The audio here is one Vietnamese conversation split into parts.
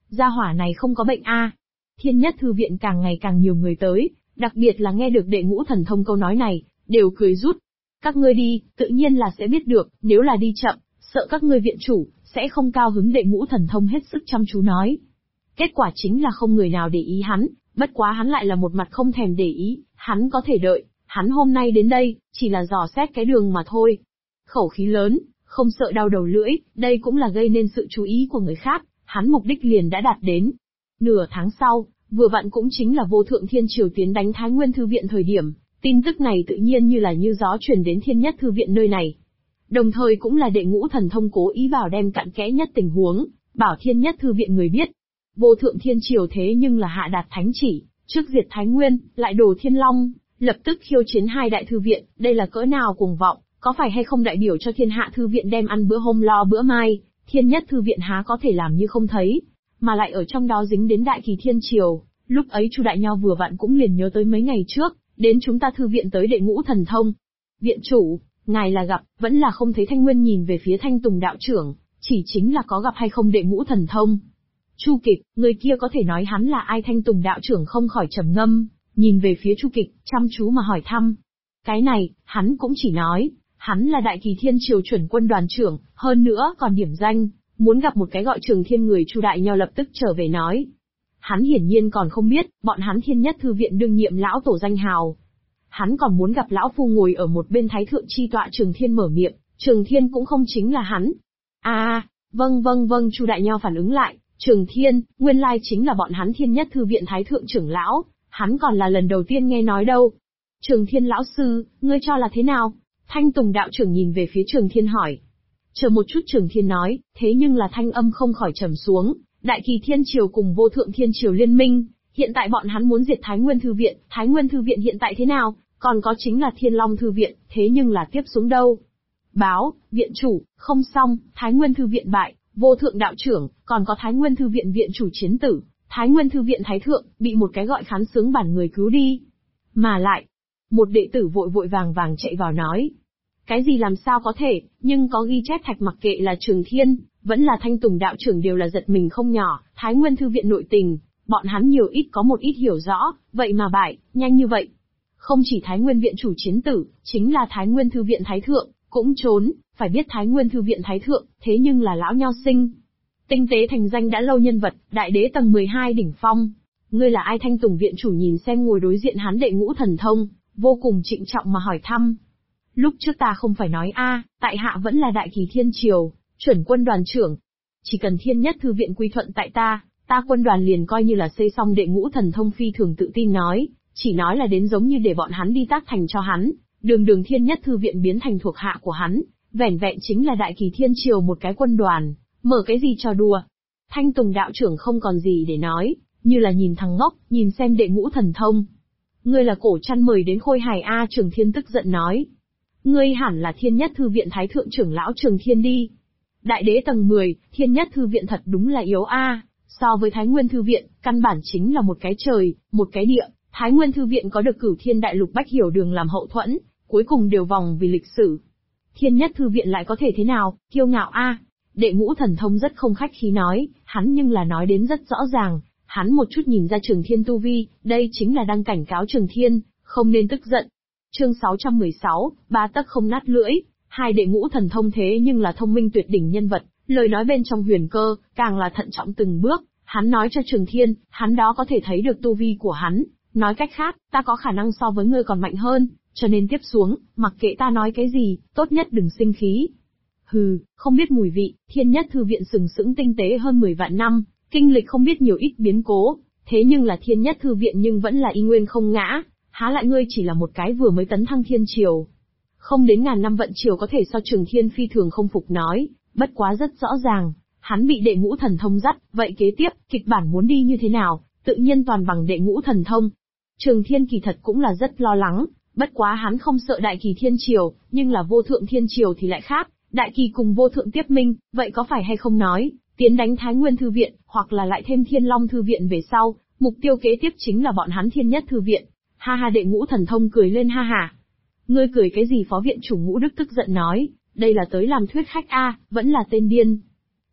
Gia hỏa này không có bệnh a. Thiên Nhất Thư viện càng ngày càng nhiều người tới, đặc biệt là nghe được đệ ngũ thần thông câu nói này, đều cười rút. Các ngươi đi, tự nhiên là sẽ biết được, nếu là đi chậm, sợ các ngươi viện chủ, sẽ không cao hứng. Đệ ngũ thần thông hết sức chăm chú nói. Kết quả chính là không người nào để ý hắn, bất quá hắn lại là một mặt không thèm để ý, hắn có thể đợi, hắn hôm nay đến đây, chỉ là dò xét cái đường mà thôi. Khẩu khí lớn, không sợ đau đầu lưỡi, đây cũng là gây nên sự chú ý của người khác, hắn mục đích liền đã đạt đến. Nửa tháng sau, vừa vặn cũng chính là Vô Thượng Thiên Triều tiến đánh Thái Nguyên Thư viện thời điểm, tin tức này tự nhiên như là như gió truyền đến Thiên Nhất Thư viện nơi này. Đồng thời cũng là đệ ngũ thần thông cố ý vào đem cặn kẽ nhất tình huống, bảo Thiên Nhất Thư viện người biết. Vô Thượng Thiên Triều thế nhưng là hạ đạt thánh chỉ, trước diệt Thái Nguyên, lại đồ Thiên Long, lập tức khiêu chiến hai đại thư viện, đây là cỡ nào cuồng vọng, có phải hay không đại biểu cho thiên hạ thư viện đem ăn bữa hôm lo bữa mai, Thiên Nhất Thư viện há có thể làm như không thấy, mà lại ở trong đó dính đến Đại Kỳ Thiên Triều. Lúc ấy Chu Đại Nho vừa vặn cũng liền nhớ tới mấy ngày trước, đến chúng ta thư viện tới đệ ngũ thần thông. Viện chủ, ngài là gặp, vẫn là không thấy? Thanh Nguyên nhìn về phía Thanh Tùng đạo trưởng, chỉ chính là có gặp hay không đệ ngũ thần thông. Chu Kịch, người kia có thể nói hắn là ai? Thanh Tùng đạo trưởng không khỏi trầm ngâm, nhìn về phía Chu Kịch, chăm chú mà hỏi thăm. Cái này, hắn cũng chỉ nói, hắn là Đại Kỳ Thiên Triều chuẩn quân đoàn trưởng, hơn nữa còn điểm danh, muốn gặp một cái gọi Trường Thiên người. Chu Đại Nho lập tức trở về nói. Hắn hiển nhiên còn không biết, bọn hắn Thiên Nhất Thư viện đương nhiệm lão tổ danh hào. Hắn còn muốn gặp lão phu ngồi ở một bên thái thượng chi tọa. Trường Thiên mở miệng, Trường Thiên cũng không chính là hắn. Vâng, Chu Đại Nho phản ứng lại, Trường Thiên, nguyên lai chính là bọn hắn Thiên Nhất Thư viện thái thượng trưởng lão, hắn còn là lần đầu tiên nghe nói đâu. Trường Thiên lão sư, ngươi cho là thế nào? Thanh Tùng đạo trưởng nhìn về phía Trường Thiên hỏi. Chờ một chút, Trường Thiên nói, thế nhưng là thanh âm không khỏi trầm xuống. Đại Kỳ Thiên Triều cùng Vô Thượng Thiên Triều liên minh, hiện tại bọn hắn muốn diệt Thái Nguyên Thư viện. Thái Nguyên Thư viện hiện tại thế nào? Còn có chính là Thiên Long Thư viện, thế nhưng là tiếp xuống đâu? Báo, viện chủ, không xong, Thái Nguyên Thư viện bại, Vô Thượng đạo trưởng, còn có Thái Nguyên Thư viện viện chủ chiến tử, Thái Nguyên Thư viện thái thượng, bị một cái gọi Khán Sướng bản người cứu đi. Mà lại, một đệ tử vội vàng chạy vào nói. Cái gì? Làm sao có thể? Nhưng có ghi chép thạch, mặc kệ là Trường Thiên, vẫn là Thanh Tùng đạo trưởng đều là giật mình không nhỏ. Thái Nguyên Thư viện nội tình, bọn hắn nhiều ít có một ít hiểu rõ, vậy mà bại, nhanh như vậy. Không chỉ Thái Nguyên viện chủ chiến tử, chính là Thái Nguyên Thư viện thái thượng, cũng trốn. Phải biết Thái Nguyên Thư viện thái thượng, thế nhưng là lão nho sinh. Tinh tế thành danh đã lâu nhân vật, đại đế tầng 12 đỉnh phong. Ngươi là ai? Thanh Tùng viện chủ nhìn xem ngồi đối diện hắn đệ ngũ thần thông, vô cùng trịnh trọng mà hỏi thăm. Lúc trước ta không phải nói tại hạ vẫn là Đại Kỳ Thiên Triều, chuẩn quân đoàn trưởng. Chỉ cần Thiên Nhất Thư viện quy thuận tại ta quân đoàn liền coi như là xây xong. Đệ ngũ thần thông phi thường tự tin nói, chỉ nói là đến giống như để bọn hắn đi tác thành cho hắn, đường Thiên Nhất Thư viện biến thành thuộc hạ của hắn, vẻn vẹn chính là Đại Kỳ Thiên Triều một cái quân đoàn, mở cái gì trò đùa. Thanh Tùng đạo trưởng không còn gì để nói, như là nhìn thằng ngốc, nhìn xem đệ ngũ thần thông. Ngươi là cổ chăn mời đến khôi hài Trường Thiên tức giận nói. Ngươi hẳn là Thiên Nhất Thư viện thái thượng trưởng lão Trường Thiên đi. Đại đế tầng 10, Thiên Nhất Thư viện thật đúng là yếu so với Thái Nguyên Thư viện, căn bản chính là một cái trời, một cái địa. Thái Nguyên Thư viện có được Cửu Thiên Đại Lục Bách Hiểu Đường làm hậu thuẫn, cuối cùng đều vòng vì lịch sử. Thiên Nhất Thư viện lại có thể thế nào, kiêu ngạo Đệ ngũ thần thông rất không khách khí nói, hắn nhưng là nói đến rất rõ ràng, hắn một chút nhìn ra Trường Thiên tu vi, đây chính là đang cảnh cáo Trường Thiên, không nên tức giận. Chương 616, ba tấc không nát lưỡi, hai đệ ngũ thần thông thế nhưng là thông minh tuyệt đỉnh nhân vật, lời nói bên trong huyền cơ, càng là thận trọng từng bước, hắn nói cho Trường Thiên, hắn đó có thể thấy được tu vi của hắn, nói cách khác, ta có khả năng so với ngươi còn mạnh hơn, cho nên tiếp xuống, mặc kệ ta nói cái gì, tốt nhất đừng sinh khí. Hừ, không biết mùi vị, Thiên Nhất Thư viện sừng sững tinh tế hơn 10 vạn năm, kinh lịch không biết nhiều ít biến cố, thế nhưng là Thiên Nhất Thư viện nhưng vẫn là y nguyên không ngã, há lại ngươi chỉ là một cái vừa mới tấn thăng thiên triều. Không đến ngàn năm vận triều có thể so Trường Thiên phi thường không phục nói, bất quá rất rõ ràng, hắn bị đệ ngũ thần thông dắt, vậy kế tiếp, kịch bản muốn đi như thế nào, tự nhiên toàn bằng đệ ngũ thần thông. Trường Thiên kỳ thật cũng là rất lo lắng, bất quá hắn không sợ Đại Kỳ Thiên Triều, nhưng là Vô Thượng Thiên Triều thì lại khác, Đại Kỳ cùng Vô Thượng tiếp minh, vậy có phải hay không nói, tiến đánh Thái Nguyên Thư viện, hoặc là lại thêm Thiên Long Thư viện về sau, mục tiêu kế tiếp chính là bọn hắn Thiên Nhất Thư viện. Ha ha, đệ ngũ thần thông cười lên ha ha. Ngươi cười cái gì? Phó viện chủ Ngũ Đức tức giận nói, đây là tới làm thuyết khách vẫn là tên điên.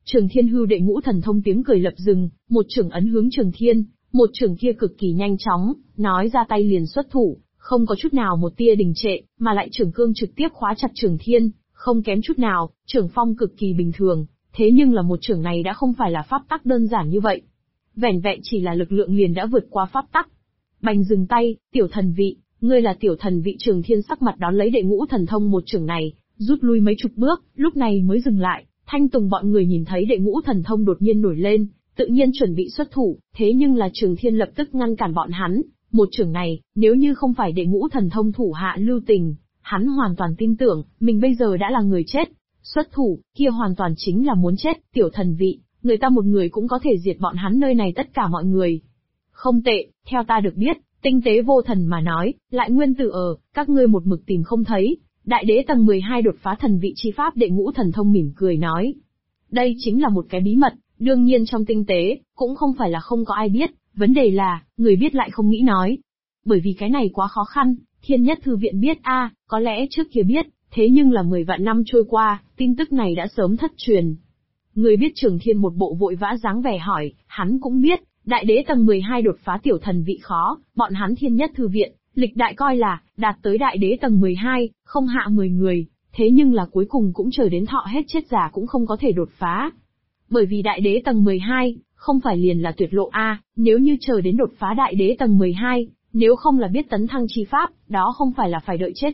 Trường Thiên hưu đệ ngũ thần thông tiếng cười lập dừng, một chưởng ấn hướng Trường Thiên, một chưởng kia cực kỳ nhanh chóng, nói ra tay liền xuất thủ, không có chút nào một tia đình trệ, mà lại chưởng cương trực tiếp khóa chặt Trường Thiên, không kém chút nào, chưởng phong cực kỳ bình thường, thế nhưng là một chưởng này đã không phải là pháp tắc đơn giản như vậy. Vẻn vẹn chỉ là lực lượng liền đã vượt qua pháp tắc. Bành dừng tay, tiểu thần vị, ngươi là tiểu thần vị. Trường Thiên sắc mặt đón lấy đệ ngũ thần thông một chưởng này, rút lui mấy chục bước, lúc này mới dừng lại. Thanh Tùng bọn người nhìn thấy đệ ngũ thần thông đột nhiên nổi lên, tự nhiên chuẩn bị xuất thủ, thế nhưng là Trường Thiên lập tức ngăn cản bọn hắn. Một chưởng này, nếu như không phải đệ ngũ thần thông thủ hạ lưu tình, hắn hoàn toàn tin tưởng, mình bây giờ đã là người chết. Xuất thủ, kia hoàn toàn chính là muốn chết, tiểu thần vị, người ta một người cũng có thể diệt bọn hắn nơi này tất cả mọi người. Không tệ, theo ta được biết, tinh tế vô thần mà nói, lại nguyên tử các ngươi một mực tìm không thấy. Đại đế tầng 12 đột phá thần vị chi pháp. Đệ ngũ thần thông mỉm cười nói. Đây chính là một cái bí mật, đương nhiên trong tinh tế, cũng không phải là không có ai biết, vấn đề là, người biết lại không nghĩ nói. Bởi vì cái này quá khó khăn, Thiên Nhất Thư Viện biết có lẽ trước kia biết, thế nhưng là 10 vạn năm trôi qua, tin tức này đã sớm thất truyền. Người biết Trường Thiên một bộ vội vã dáng vẻ hỏi, hắn cũng biết, đại đế tầng 12 đột phá tiểu thần vị khó, bọn hắn Thiên Nhất Thư Viện, lịch đại coi là, đạt tới đại đế tầng 12, không hạ 10 người, thế nhưng là cuối cùng cũng chờ đến thọ hết chết già cũng không có thể đột phá. Bởi vì đại đế tầng 12, không phải liền là tuyệt lộ nếu như chờ đến đột phá đại đế tầng 12, nếu không là biết tấn thăng chi pháp, đó không phải là phải đợi chết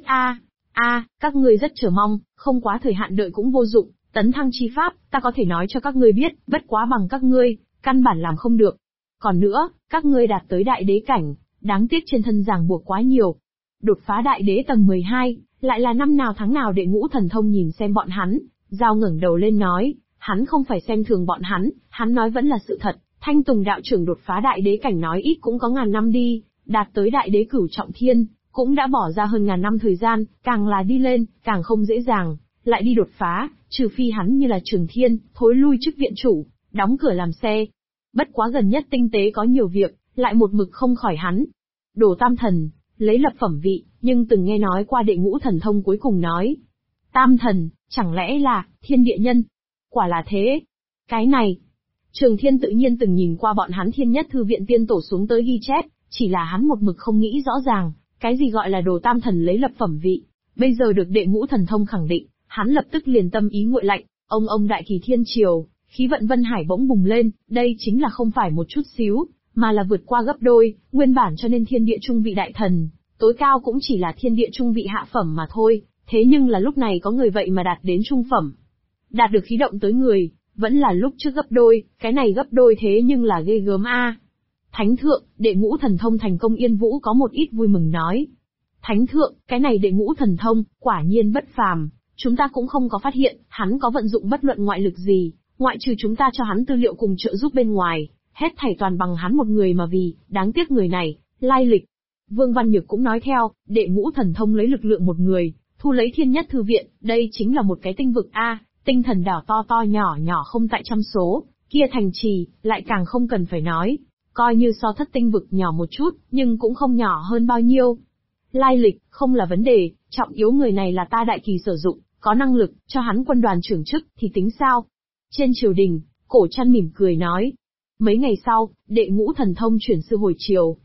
các ngươi rất chờ mong, không quá thời hạn đợi cũng vô dụng, tấn thăng chi pháp, ta có thể nói cho các ngươi biết, bất quá bằng các ngươi, căn bản làm không được. Còn nữa, các ngươi đạt tới đại đế cảnh, đáng tiếc trên thân ràng buộc quá nhiều. Đột phá đại đế tầng 12, lại là năm nào tháng nào. Đệ ngũ thần thông nhìn xem bọn hắn, Giao ngẩng đầu lên nói, hắn không phải xem thường bọn hắn nói vẫn là sự thật. Thanh Tùng đạo trưởng đột phá đại đế cảnh nói ít cũng có ngàn năm đi, đạt tới đại đế cửu trọng thiên, cũng đã bỏ ra hơn ngàn năm thời gian, càng là đi lên, càng không dễ dàng, lại đi đột phá, trừ phi hắn như là Trường Thiên, thối lui chức viện chủ, đóng cửa làm xe. Bất quá gần nhất tinh tế có nhiều việc, lại một mực không khỏi hắn. Đồ Tam Thần, lấy lập phẩm vị, nhưng từng nghe nói qua đệ ngũ thần thông cuối cùng nói. Tam Thần, chẳng lẽ là, thiên địa nhân? Quả là thế. Cái này, Trường Thiên tự nhiên từng nhìn qua bọn hắn Thiên Nhất Thư Viện tiên tổ xuống tới ghi chép, chỉ là hắn một mực không nghĩ rõ ràng, cái gì gọi là Đồ Tam Thần lấy lập phẩm vị. Bây giờ được đệ ngũ thần thông khẳng định, hắn lập tức liền tâm ý nguội lạnh, ông đại kỳ thiên triều, khí vận Vân Hải bỗng bùng lên, đây chính là không phải một chút xíu, mà là vượt qua gấp đôi, nguyên bản cho nên thiên địa trung vị đại thần, tối cao cũng chỉ là thiên địa trung vị hạ phẩm mà thôi, thế nhưng là lúc này có người vậy mà đạt đến trung phẩm. Đạt được khí động tới người, vẫn là lúc trước gấp đôi, cái này gấp đôi thế nhưng là ghê gớm Thánh thượng, đệ ngũ thần thông thành công. Yên Vũ có một ít vui mừng nói. Thánh thượng, cái này đệ ngũ thần thông, quả nhiên bất phàm, chúng ta cũng không có phát hiện, hắn có vận dụng bất luận ngoại lực gì, ngoại trừ chúng ta cho hắn tư liệu cùng trợ giúp bên ngoài, hết thảy toàn bằng hắn một người mà vì, đáng tiếc người này, lai lịch. Vương Văn Nhược cũng nói theo, đệ ngũ thần thông lấy lực lượng một người, thu lấy Thiên Nhất Thư Viện, đây chính là một cái tinh vực tinh thần đảo to to nhỏ nhỏ không tại trăm số, kia thành trì, lại càng không cần phải nói. Coi như so thất tinh vực nhỏ một chút, nhưng cũng không nhỏ hơn bao nhiêu. Lai lịch, không là vấn đề, trọng yếu người này là ta đại kỳ sử dụng, có năng lực, cho hắn quân đoàn trưởng chức, thì tính sao? Trên triều đình, Cổ Trăn mỉm cười nói. Mấy ngày sau, đệ ngũ thần thông chuyển sư hồi triều.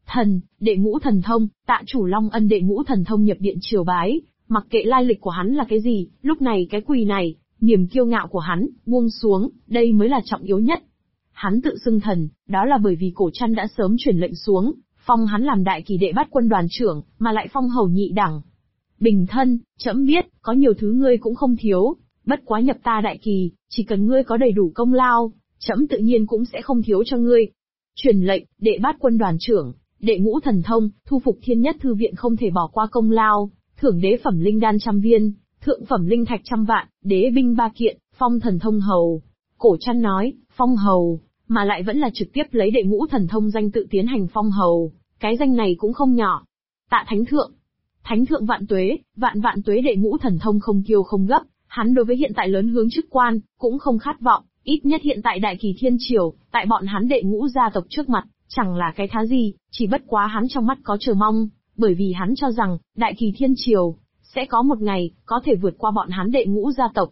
Đệ ngũ thần thông, tạ chủ Long Ân. Đệ ngũ thần thông nhập điện triều bái, mặc kệ lai lịch của hắn là cái gì, lúc này cái quỳ này, niềm kiêu ngạo của hắn, buông xuống, đây mới là trọng yếu nhất. Hắn tự xưng thần, đó là bởi vì Cổ Trăn đã sớm chuyển lệnh xuống, phong hắn làm đại kỳ đệ bát quân đoàn trưởng, mà lại phong hầu nhị đẳng. Bình thân, trẫm biết, có nhiều thứ ngươi cũng không thiếu, bất quá nhập ta đại kỳ, chỉ cần ngươi có đầy đủ công lao, trẫm tự nhiên cũng sẽ không thiếu cho ngươi. Truyền lệnh, đệ bát quân đoàn trưởng, đệ ngũ thần thông, thu phục Thiên Nhất Thư Viện không thể bỏ qua công lao, thưởng đế phẩm linh đan 100 viên, thượng phẩm linh thạch 100 vạn, đế binh 3 kiện, phong thần thông hầu. Cổ Trăn nói, phong hầu, mà lại vẫn là trực tiếp lấy đệ ngũ thần thông danh tự tiến hành phong hầu, cái danh này cũng không nhỏ. Tạ Thánh thượng vạn tuế. Đệ ngũ thần thông không kiêu không gấp, hắn đối với hiện tại lớn hướng chức quan, cũng không khát vọng, ít nhất hiện tại đại kỳ thiên triều, tại bọn hắn đệ ngũ gia tộc trước mặt, chẳng là cái thá gì, chỉ bất quá hắn trong mắt có chờ mong, bởi vì hắn cho rằng, đại kỳ thiên triều, sẽ có một ngày, có thể vượt qua bọn hắn đệ ngũ gia tộc.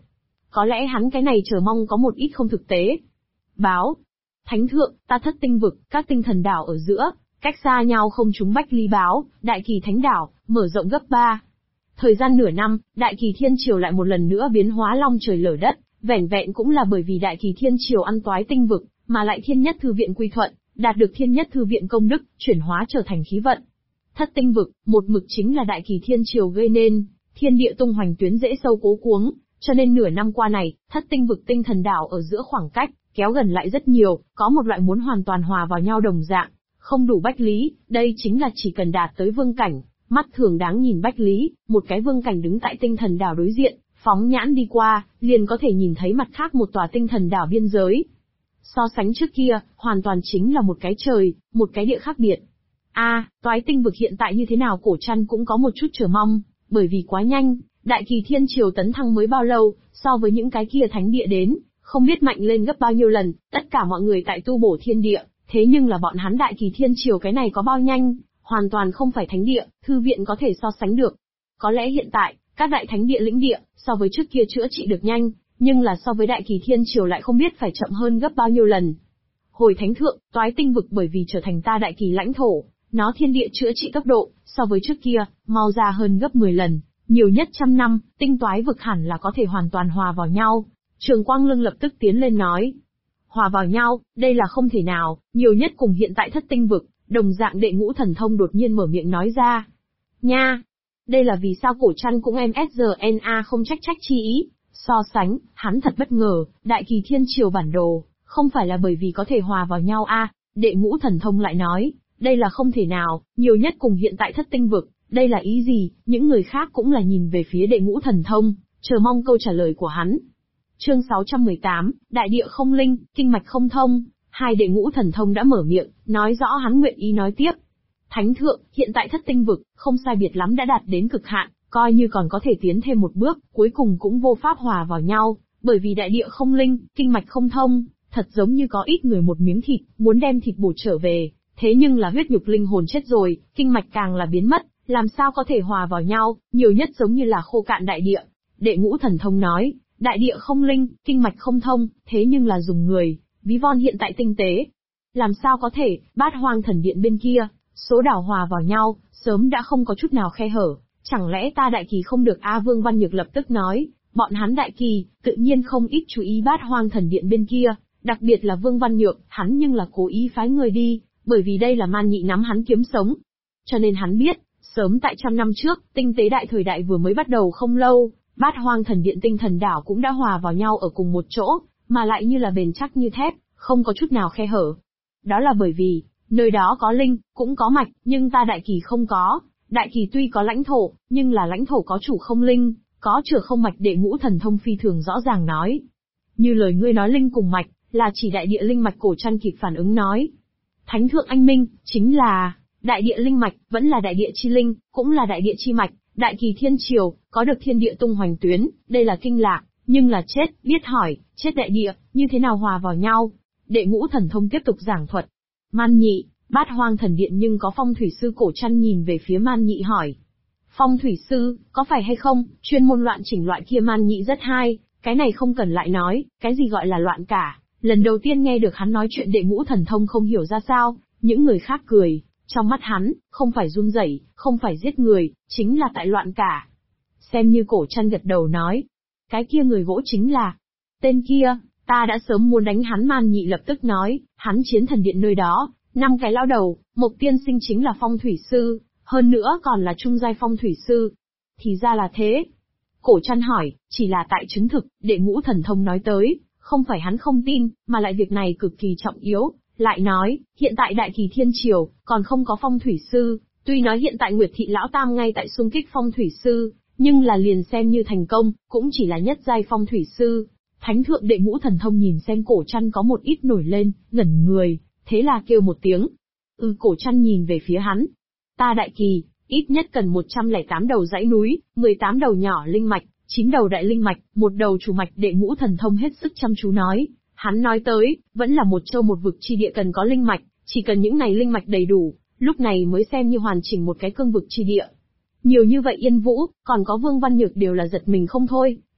Có lẽ hắn cái này chờ mong có một ít không thực tế. Báo. Thánh thượng, ta Thất Tinh vực, các tinh thần đảo ở giữa, cách xa nhau không trúng Bách Ly báo, Đại Kỳ Thánh đảo, mở rộng gấp 3. Thời gian nửa năm, Đại Kỳ Thiên Triều lại một lần nữa biến hóa long trời lở đất, vẻn vẹn cũng là bởi vì Đại Kỳ Thiên Triều ăn toái tinh vực, mà lại Thiên Nhất Thư viện quy thuận, đạt được Thiên Nhất Thư viện công đức, chuyển hóa trở thành khí vận. Thất Tinh vực, một mực chính là Đại Kỳ Thiên Triều gây nên, thiên địa tung hoành tuyến rễ sâu cố cuống, cho nên nửa năm qua này, Thất Tinh vực tinh thần đảo ở giữa khoảng cách kéo gần lại rất nhiều, có một loại muốn hoàn toàn hòa vào nhau đồng dạng, không đủ bách lý, đây chính là chỉ cần đạt tới vương cảnh, mắt thường đáng nhìn bách lý, một cái vương cảnh đứng tại tinh thần đảo đối diện, phóng nhãn đi qua, liền có thể nhìn thấy mặt khác một tòa tinh thần đảo biên giới. So sánh trước kia, hoàn toàn chính là một cái trời, một cái địa khác biệt. Toái tinh vực hiện tại như thế nào Cổ Trăn cũng có một chút chờ mong, bởi vì quá nhanh, Đại Kỳ Thiên Triều tấn thăng mới bao lâu, so với những cái kia thánh địa đến, không biết mạnh lên gấp bao nhiêu lần, tất cả mọi người tại tu bổ thiên địa, thế nhưng là bọn hắn Đại Kỳ Thiên Triều cái này có bao nhanh, hoàn toàn không phải thánh địa, thư viện có thể so sánh được. Có lẽ hiện tại, các đại thánh địa lĩnh địa, so với trước kia chữa trị được nhanh, nhưng là so với Đại Kỳ Thiên Triều lại không biết phải chậm hơn gấp bao nhiêu lần. Hồi thánh thượng, toái tinh vực bởi vì trở thành ta Đại Kỳ lãnh thổ, nó thiên địa chữa trị tốc độ, so với trước kia, mau ra hơn gấp 10 lần, nhiều nhất 100 năm, tinh toái vực hẳn là có thể hoàn toàn hòa vào nhau. Trường Quang Lương lập tức tiến lên nói. Hòa vào nhau, đây là không thể nào, nhiều nhất cùng hiện tại Thất Tinh vực, đồng dạng Đệ Ngũ Thần Thông đột nhiên mở miệng nói ra. Nha! Đây là vì sao Cổ Trăn cũng MSRNA không trách chi ý, so sánh, hắn thật bất ngờ, Đại Kỳ Thiên Triều bản đồ, không phải là bởi vì có thể hòa vào nhau Đệ Ngũ Thần Thông lại nói, đây là không thể nào, nhiều nhất cùng hiện tại Thất Tinh vực, đây là ý gì, những người khác cũng là nhìn về phía Đệ Ngũ Thần Thông, chờ mong câu trả lời của hắn. Chương 618, Đại địa không linh, kinh mạch không thông, hai Đệ Ngũ Thần Thông đã mở miệng, nói rõ hắn nguyện ý nói tiếp. Thánh thượng, hiện tại Thất Tinh vực, không sai biệt lắm đã đạt đến cực hạn, coi như còn có thể tiến thêm một bước, cuối cùng cũng vô pháp hòa vào nhau, bởi vì đại địa không linh, kinh mạch không thông, thật giống như có ít người một miếng thịt, muốn đem thịt bổ trở về, thế nhưng là huyết nhục linh hồn chết rồi, kinh mạch càng là biến mất, làm sao có thể hòa vào nhau, nhiều nhất giống như là khô cạn đại địa. Đệ Ngũ Thần Thông nói, đại địa không linh, kinh mạch không thông, thế nhưng là dùng người, ví von hiện tại tinh tế. Làm sao có thể, Bát Hoang Thần Điện bên kia, số đảo hòa vào nhau, sớm đã không có chút nào khe hở, chẳng lẽ ta Đại Kỳ không được Vương Văn Nhược lập tức nói, bọn hắn Đại Kỳ, tự nhiên không ít chú ý Bát Hoang Thần Điện bên kia, đặc biệt là Vương Văn Nhược, hắn nhưng là cố ý phái người đi, bởi vì đây là Man Nhị nắm hắn kiếm sống. Cho nên hắn biết, sớm tại 100 năm trước, tinh tế đại thời đại vừa mới bắt đầu không lâu, Bát Hoang Thần Điện tinh thần đảo cũng đã hòa vào nhau ở cùng một chỗ, mà lại như là bền chắc như thép, không có chút nào khe hở. Đó là bởi vì, nơi đó có linh, cũng có mạch, nhưng ta Đại Kỳ không có. Đại Kỳ tuy có lãnh thổ, nhưng là lãnh thổ có chủ không linh, có chửa không mạch. Đệ Ngũ Thần Thông phi thường rõ ràng nói. Như lời ngươi nói linh cùng mạch, là chỉ đại địa linh mạch. Cổ Trăn kịp phản ứng nói. Thánh thượng anh minh, chính là, đại địa linh mạch, vẫn là đại địa chi linh, cũng là đại địa chi mạch. Đại Kỳ Thiên Triều, có được thiên địa tung hoành tuyến, đây là kinh lạc, nhưng là chết, biết hỏi, chết đại địa, như thế nào hòa vào nhau? Đệ Ngũ Thần Thông tiếp tục giảng thuật. Man Nhị, Bát Hoang Thần Điện nhưng có phong thủy sư. Cổ Trăn nhìn về phía Man Nhị hỏi. Phong thủy sư, có phải hay không, chuyên môn loạn chỉnh loại kia? Man Nhị rất hay, cái này không cần lại nói, cái gì gọi là loạn cả. Lần đầu tiên nghe được hắn nói chuyện Đệ Ngũ Thần Thông không hiểu ra sao, những người khác cười, trong mắt hắn, không phải run rẩy, không phải giết người, chính là tại loạn cả. Xem như Cổ Trăn gật đầu nói. Cái kia người gỗ chính là, tên kia, ta đã sớm muốn đánh hắn. Man Nhị lập tức nói, hắn Chiến Thần Điện nơi đó, 5 cái lão đầu, Mộc tiên sinh chính là phong thủy sư, hơn nữa còn là trung giai phong thủy sư. Thì ra là thế. Cổ Trăn hỏi, chỉ là tại chứng thực, Đệ Ngũ Thần Thông nói tới, không phải hắn không tin, mà lại việc này cực kỳ trọng yếu, lại nói, hiện tại Đại Kỳ Thiên Triều, còn không có phong thủy sư, tuy nói hiện tại Nguyệt Thị Lão Tam ngay tại xung kích phong thủy sư, nhưng là liền xem như thành công, cũng chỉ là nhất giai phong thủy sư. Thánh thượng Đệ Ngũ Thần Thông nhìn xem Cổ Trăn có một ít nổi lên, ngẩn người, thế là kêu một tiếng. Cổ Trăn nhìn về phía hắn. Ta Đại Kỳ, ít nhất cần 108 đầu dãy núi, 18 đầu nhỏ linh mạch, 9 đầu đại linh mạch, 1 đầu chủ mạch. Đệ Ngũ Thần Thông hết sức chăm chú nói. Hắn nói tới, vẫn là một châu một vực chi địa cần có linh mạch, chỉ cần những này linh mạch đầy đủ, lúc này mới xem như hoàn chỉnh một cái cương vực chi địa. Nhiều như vậy Yên Vũ, còn có Vương Văn Nhược đều là giật mình không thôi,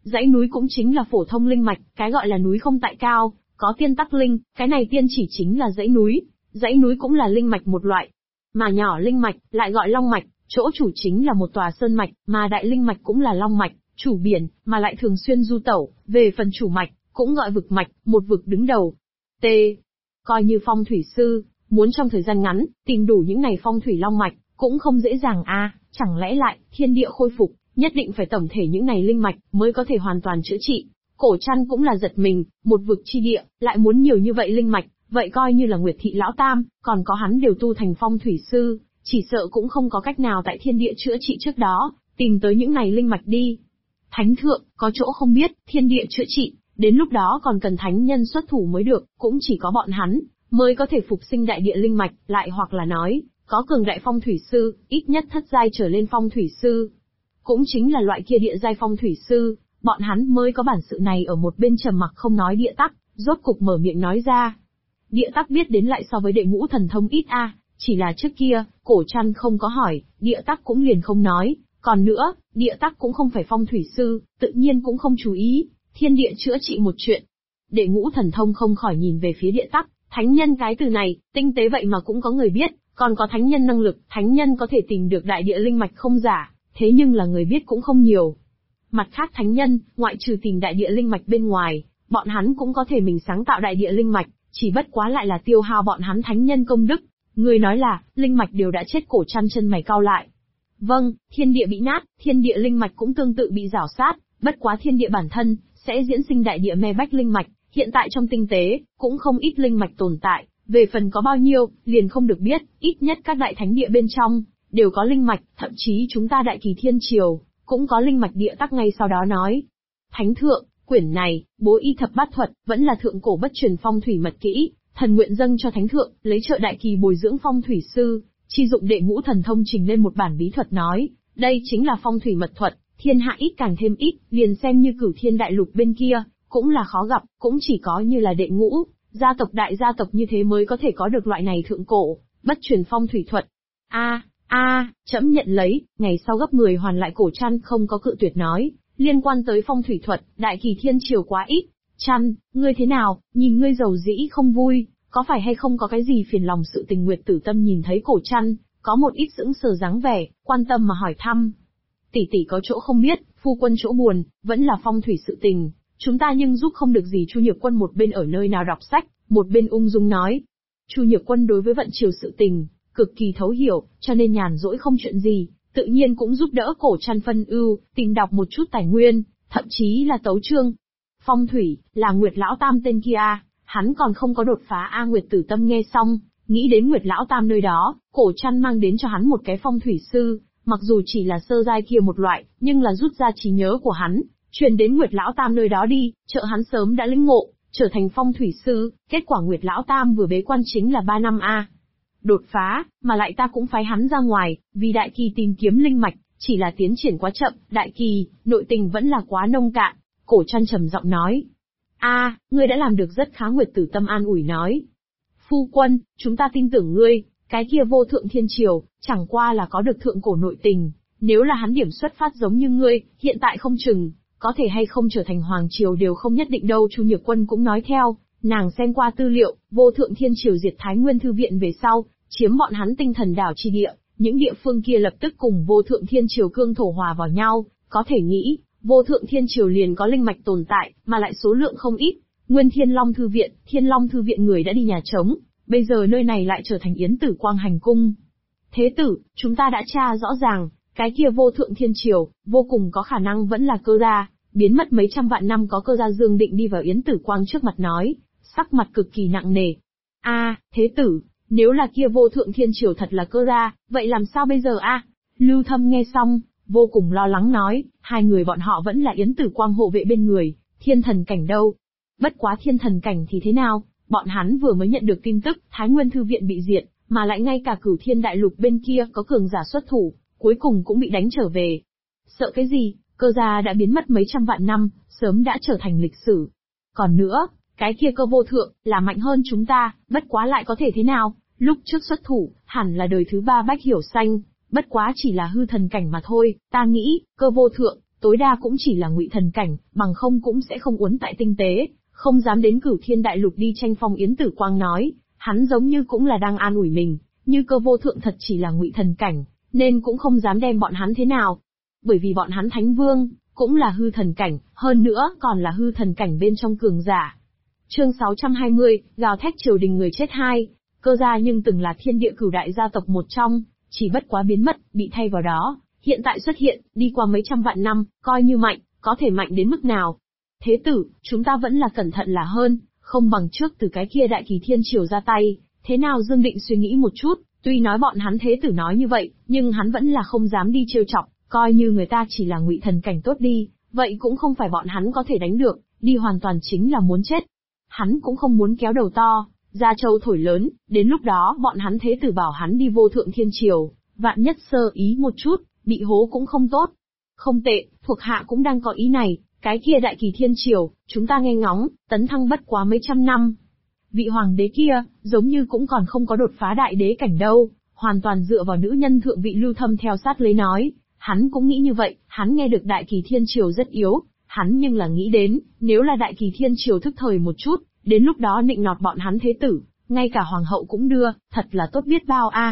Dãy núi cũng chính là phổ thông linh mạch, cái gọi là núi không tại cao, có tiên tắc linh, cái này tiên chỉ chính là dãy núi. Dãy núi cũng là linh mạch một loại. Mà nhỏ linh mạch, lại gọi long mạch, chỗ chủ chính là một tòa sơn mạch, mà đại linh mạch cũng là long mạch, chủ biển, mà lại thường xuyên du tẩu, về phần chủ mạch, cũng gọi vực mạch, một vực đứng đầu. T. Coi như phong thủy sư, muốn trong thời gian ngắn, tìm đủ những này phong thủy long mạch, cũng không dễ dàng chẳng lẽ lại, thiên địa khôi phục, nhất định phải tổng thể những này linh mạch, mới có thể hoàn toàn chữa trị. Cổ Trăn cũng là giật mình, một vực chi địa, lại muốn nhiều như vậy linh mạch, vậy coi như là Nguyệt Thị Lão Tam, còn có hắn đều tu thành phong thủy sư, chỉ sợ cũng không có cách nào tại thiên địa chữa trị trước đó, tìm tới những này linh mạch đi. Thánh thượng, có chỗ không biết, thiên địa chữa trị, đến lúc đó còn cần thánh nhân xuất thủ mới được, cũng chỉ có bọn hắn, mới có thể phục sinh đại địa linh mạch, lại hoặc là nói, có cường đại phong thủy sư, ít nhất thất giai trở lên phong thủy sư. Cũng chính là loại kia địa giai phong thủy sư, bọn hắn mới có bản sự này. Ở một bên trầm mặc không nói Địa Tắc, rốt cục mở miệng nói ra. Địa Tắc biết đến lại so với đệ ngũ thần thông ít chỉ là trước kia, Cổ Trăn không có hỏi, Địa Tắc cũng liền không nói. Còn nữa, Địa Tắc cũng không phải phong thủy sư, tự nhiên cũng không chú ý, thiên địa chữa trị một chuyện. Đệ ngũ thần thông không khỏi nhìn về phía Địa Tắc, thánh nhân cái từ này, tinh tế vậy mà cũng có người biết, còn có thánh nhân năng lực, thánh nhân có thể tìm được đại địa linh mạch không giả, thế nhưng là người biết cũng không nhiều. Mặt khác thánh nhân, ngoại trừ tìm đại địa linh mạch bên ngoài, bọn hắn cũng có thể mình sáng tạo đại địa linh mạch, chỉ bất quá lại là tiêu hao bọn hắn thánh nhân công đức. Người nói là, linh mạch đều đã chết. Cổ Trăn chân mày cau lại. Vâng, thiên địa bị nát, thiên địa linh mạch cũng tương tự bị rảo sát, bất quá thiên địa bản thân, sẽ diễn sinh đại địa me bách linh mạch, hiện tại trong tinh tế, cũng không ít linh mạch tồn tại, về phần có bao nhiêu, liền không được biết, ít nhất các đại thánh địa bên trong, đều có linh mạch, thậm chí chúng ta đại kỳ thiên triều, cũng có linh mạch. Địa Tắc ngay sau đó nói. Thánh thượng, quyển này, bố y thập bát thuật, vẫn là thượng cổ bất truyền phong thủy mật kỹ, thần nguyện dâng cho thánh thượng, lấy trợ đại kỳ bồi dưỡng phong thủy sư, chi dụng đệ ngũ thần thông trình lên một bản bí thuật nói, đây chính là phong thủy mật thuật, thiên hạ ít càng thêm ít, liền xem như Cửu Thiên Đại Lục bên kia, cũng là khó gặp, cũng chỉ có như là đệ ngũ, gia tộc đại gia tộc như thế mới có thể có được loại này thượng cổ, bất truyền phong thủy thuật. Trẫm nhận lấy. Ngày sau gấp 10 hoàn lại. Cổ Trăn không có cự tuyệt nói, liên quan tới phong thủy thuật, đại kỳ thiên triều quá ít. Trăn, ngươi thế nào, nhìn ngươi giàu dĩ không vui, có phải hay không có cái gì phiền lòng sự tình? Nguyệt Tử Tâm nhìn thấy Cổ Trăn, có một ít sững sờ dáng vẻ, quan tâm mà hỏi thăm. Tỷ tỷ có chỗ không biết, phu quân chỗ buồn, vẫn là phong thủy sự tình, chúng ta nhưng giúp không được gì. Chu Nhược Quân một bên ở nơi nào đọc sách, một bên ung dung nói. Chu Nhược Quân đối với vận triều sự tình cực kỳ thấu hiểu, cho nên nhàn rỗi không chuyện gì, tự nhiên cũng giúp đỡ Cổ Trăn phân ưu, tìm đọc một chút tài nguyên, thậm chí là tấu chương. Phong thủy, là Nguyệt Lão Tam tên kia hắn còn không có đột phá Nguyệt Tử Tâm nghe xong, nghĩ đến Nguyệt Lão Tam nơi đó, Cổ Trăn mang đến cho hắn một cái phong thủy sư, mặc dù chỉ là sơ giai kia một loại, nhưng là rút ra trí nhớ của hắn, truyền đến Nguyệt Lão Tam nơi đó đi, trợ hắn sớm đã lĩnh ngộ, trở thành phong thủy sư. Kết quả Nguyệt Lão Tam vừa bế quan chính là 3 năm đột phá, mà lại ta cũng phái hắn ra ngoài, vì đại kỳ tìm kiếm linh mạch, chỉ là tiến triển quá chậm, đại kỳ, nội tình vẫn là quá nông cạn. Cổ Trăn trầm giọng nói. Ngươi đã làm được rất khá. Nguyệt Tử Tâm an ủi nói. Phu quân, chúng ta tin tưởng ngươi, cái kia Vô Thượng Thiên Triều, chẳng qua là có được thượng cổ nội tình, nếu là hắn điểm xuất phát giống như ngươi, hiện tại không chừng, có thể hay không trở thành Hoàng Triều đều không nhất định đâu. Chu Nhược Quân cũng nói theo. Nàng xem qua tư liệu, Vô Thượng Thiên Triều diệt Thái Nguyên Thư Viện về sau, chiếm bọn hắn Tinh Thần Đảo chi địa, những địa phương kia lập tức cùng Vô Thượng Thiên Triều cương thổ hòa vào nhau, có thể nghĩ, Vô Thượng Thiên Triều liền có linh mạch tồn tại, mà lại số lượng không ít. Nguyên Thiên Long Thư Viện người đã đi nhà trống, bây giờ nơi này lại trở thành Yến Tử Quang hành cung. Thế tử, chúng ta đã tra rõ ràng, cái kia Vô Thượng Thiên Triều, vô cùng có khả năng vẫn là Cơ gia, biến mất mấy trăm vạn năm. Có Cơ gia Dương Định đi vào Yến Tử Quang trước mặt nói, sắc mặt cực kỳ nặng nề. Thế tử, nếu là kia Vô Thượng Thiên Triều thật là Cơ gia, vậy làm sao bây giờ Lưu Thâm nghe xong, vô cùng lo lắng nói, hai người bọn họ vẫn là Yến Tử Quang hộ vệ bên người, thiên thần cảnh đâu. Bất quá thiên thần cảnh thì thế nào, bọn hắn vừa mới nhận được tin tức, Thái Nguyên Thư Viện bị diệt, mà lại ngay cả Cửu Thiên Đại Lục bên kia có cường giả xuất thủ, cuối cùng cũng bị đánh trở về. Sợ cái gì, Cơ gia đã biến mất mấy trăm vạn năm, sớm đã trở thành lịch sử. Còn nữa, cái kia Cơ Vô Thượng, là mạnh hơn chúng ta, bất quá lại có thể thế nào, lúc trước xuất thủ, hẳn là đời thứ 3 Bách Hiểu Xanh, bất quá chỉ là hư thần cảnh mà thôi. Ta nghĩ, Cơ Vô Thượng, tối đa cũng chỉ là ngụy thần cảnh, bằng không cũng sẽ không uốn tại tinh tế, không dám đến Cửu Thiên Đại Lục đi tranh phong. Yến Tử Quang nói, hắn giống như cũng là đang an ủi mình, như Cơ Vô Thượng thật chỉ là ngụy thần cảnh, nên cũng không dám đem bọn hắn thế nào. Bởi vì bọn hắn Thánh Vương, cũng là hư thần cảnh, hơn nữa còn là hư thần cảnh bên trong cường giả. Chương 620, gào thét triều đình người chết hai. Cơ gia nhưng từng là thiên địa cửu đại gia tộc một trong, chỉ bất quá biến mất, bị thay vào đó, hiện tại xuất hiện, đi qua mấy trăm vạn năm, coi như mạnh, có thể mạnh đến mức nào. Thế tử, chúng ta vẫn là cẩn thận là hơn, không bằng trước từ cái kia Đại Kỳ Thiên Triều ra tay. Thế nào? Dương Định suy nghĩ một chút, tuy nói bọn hắn thế tử nói như vậy, nhưng hắn vẫn là không dám đi trêu chọc, coi như người ta chỉ là ngụy thần cảnh tốt đi, vậy cũng không phải bọn hắn có thể đánh được, đi hoàn toàn chính là muốn chết. Hắn cũng không muốn kéo đầu to, ra châu thổi lớn, đến lúc đó bọn hắn thế tử bảo hắn đi Vô Thượng Thiên Triều, vạn nhất sơ ý một chút, bị hố cũng không tốt. Không tệ, thuộc hạ cũng đang có ý này, cái kia Đại Kỳ Thiên Triều, chúng ta nghe ngóng, tấn thăng bất quá mấy trăm năm. Vị hoàng đế kia, giống như cũng còn không có đột phá đại đế cảnh đâu, hoàn toàn dựa vào nữ nhân thượng vị Lưu Thâm theo sát lấy nói. Hắn cũng nghĩ như vậy, hắn nghe được Đại Kỳ Thiên Triều rất yếu, hắn nhưng là nghĩ đến, nếu là Đại Kỳ Thiên Triều thức thời một chút, đến lúc đó nịnh nọt bọn hắn thế tử, ngay cả hoàng hậu cũng đưa, thật là tốt biết bao a.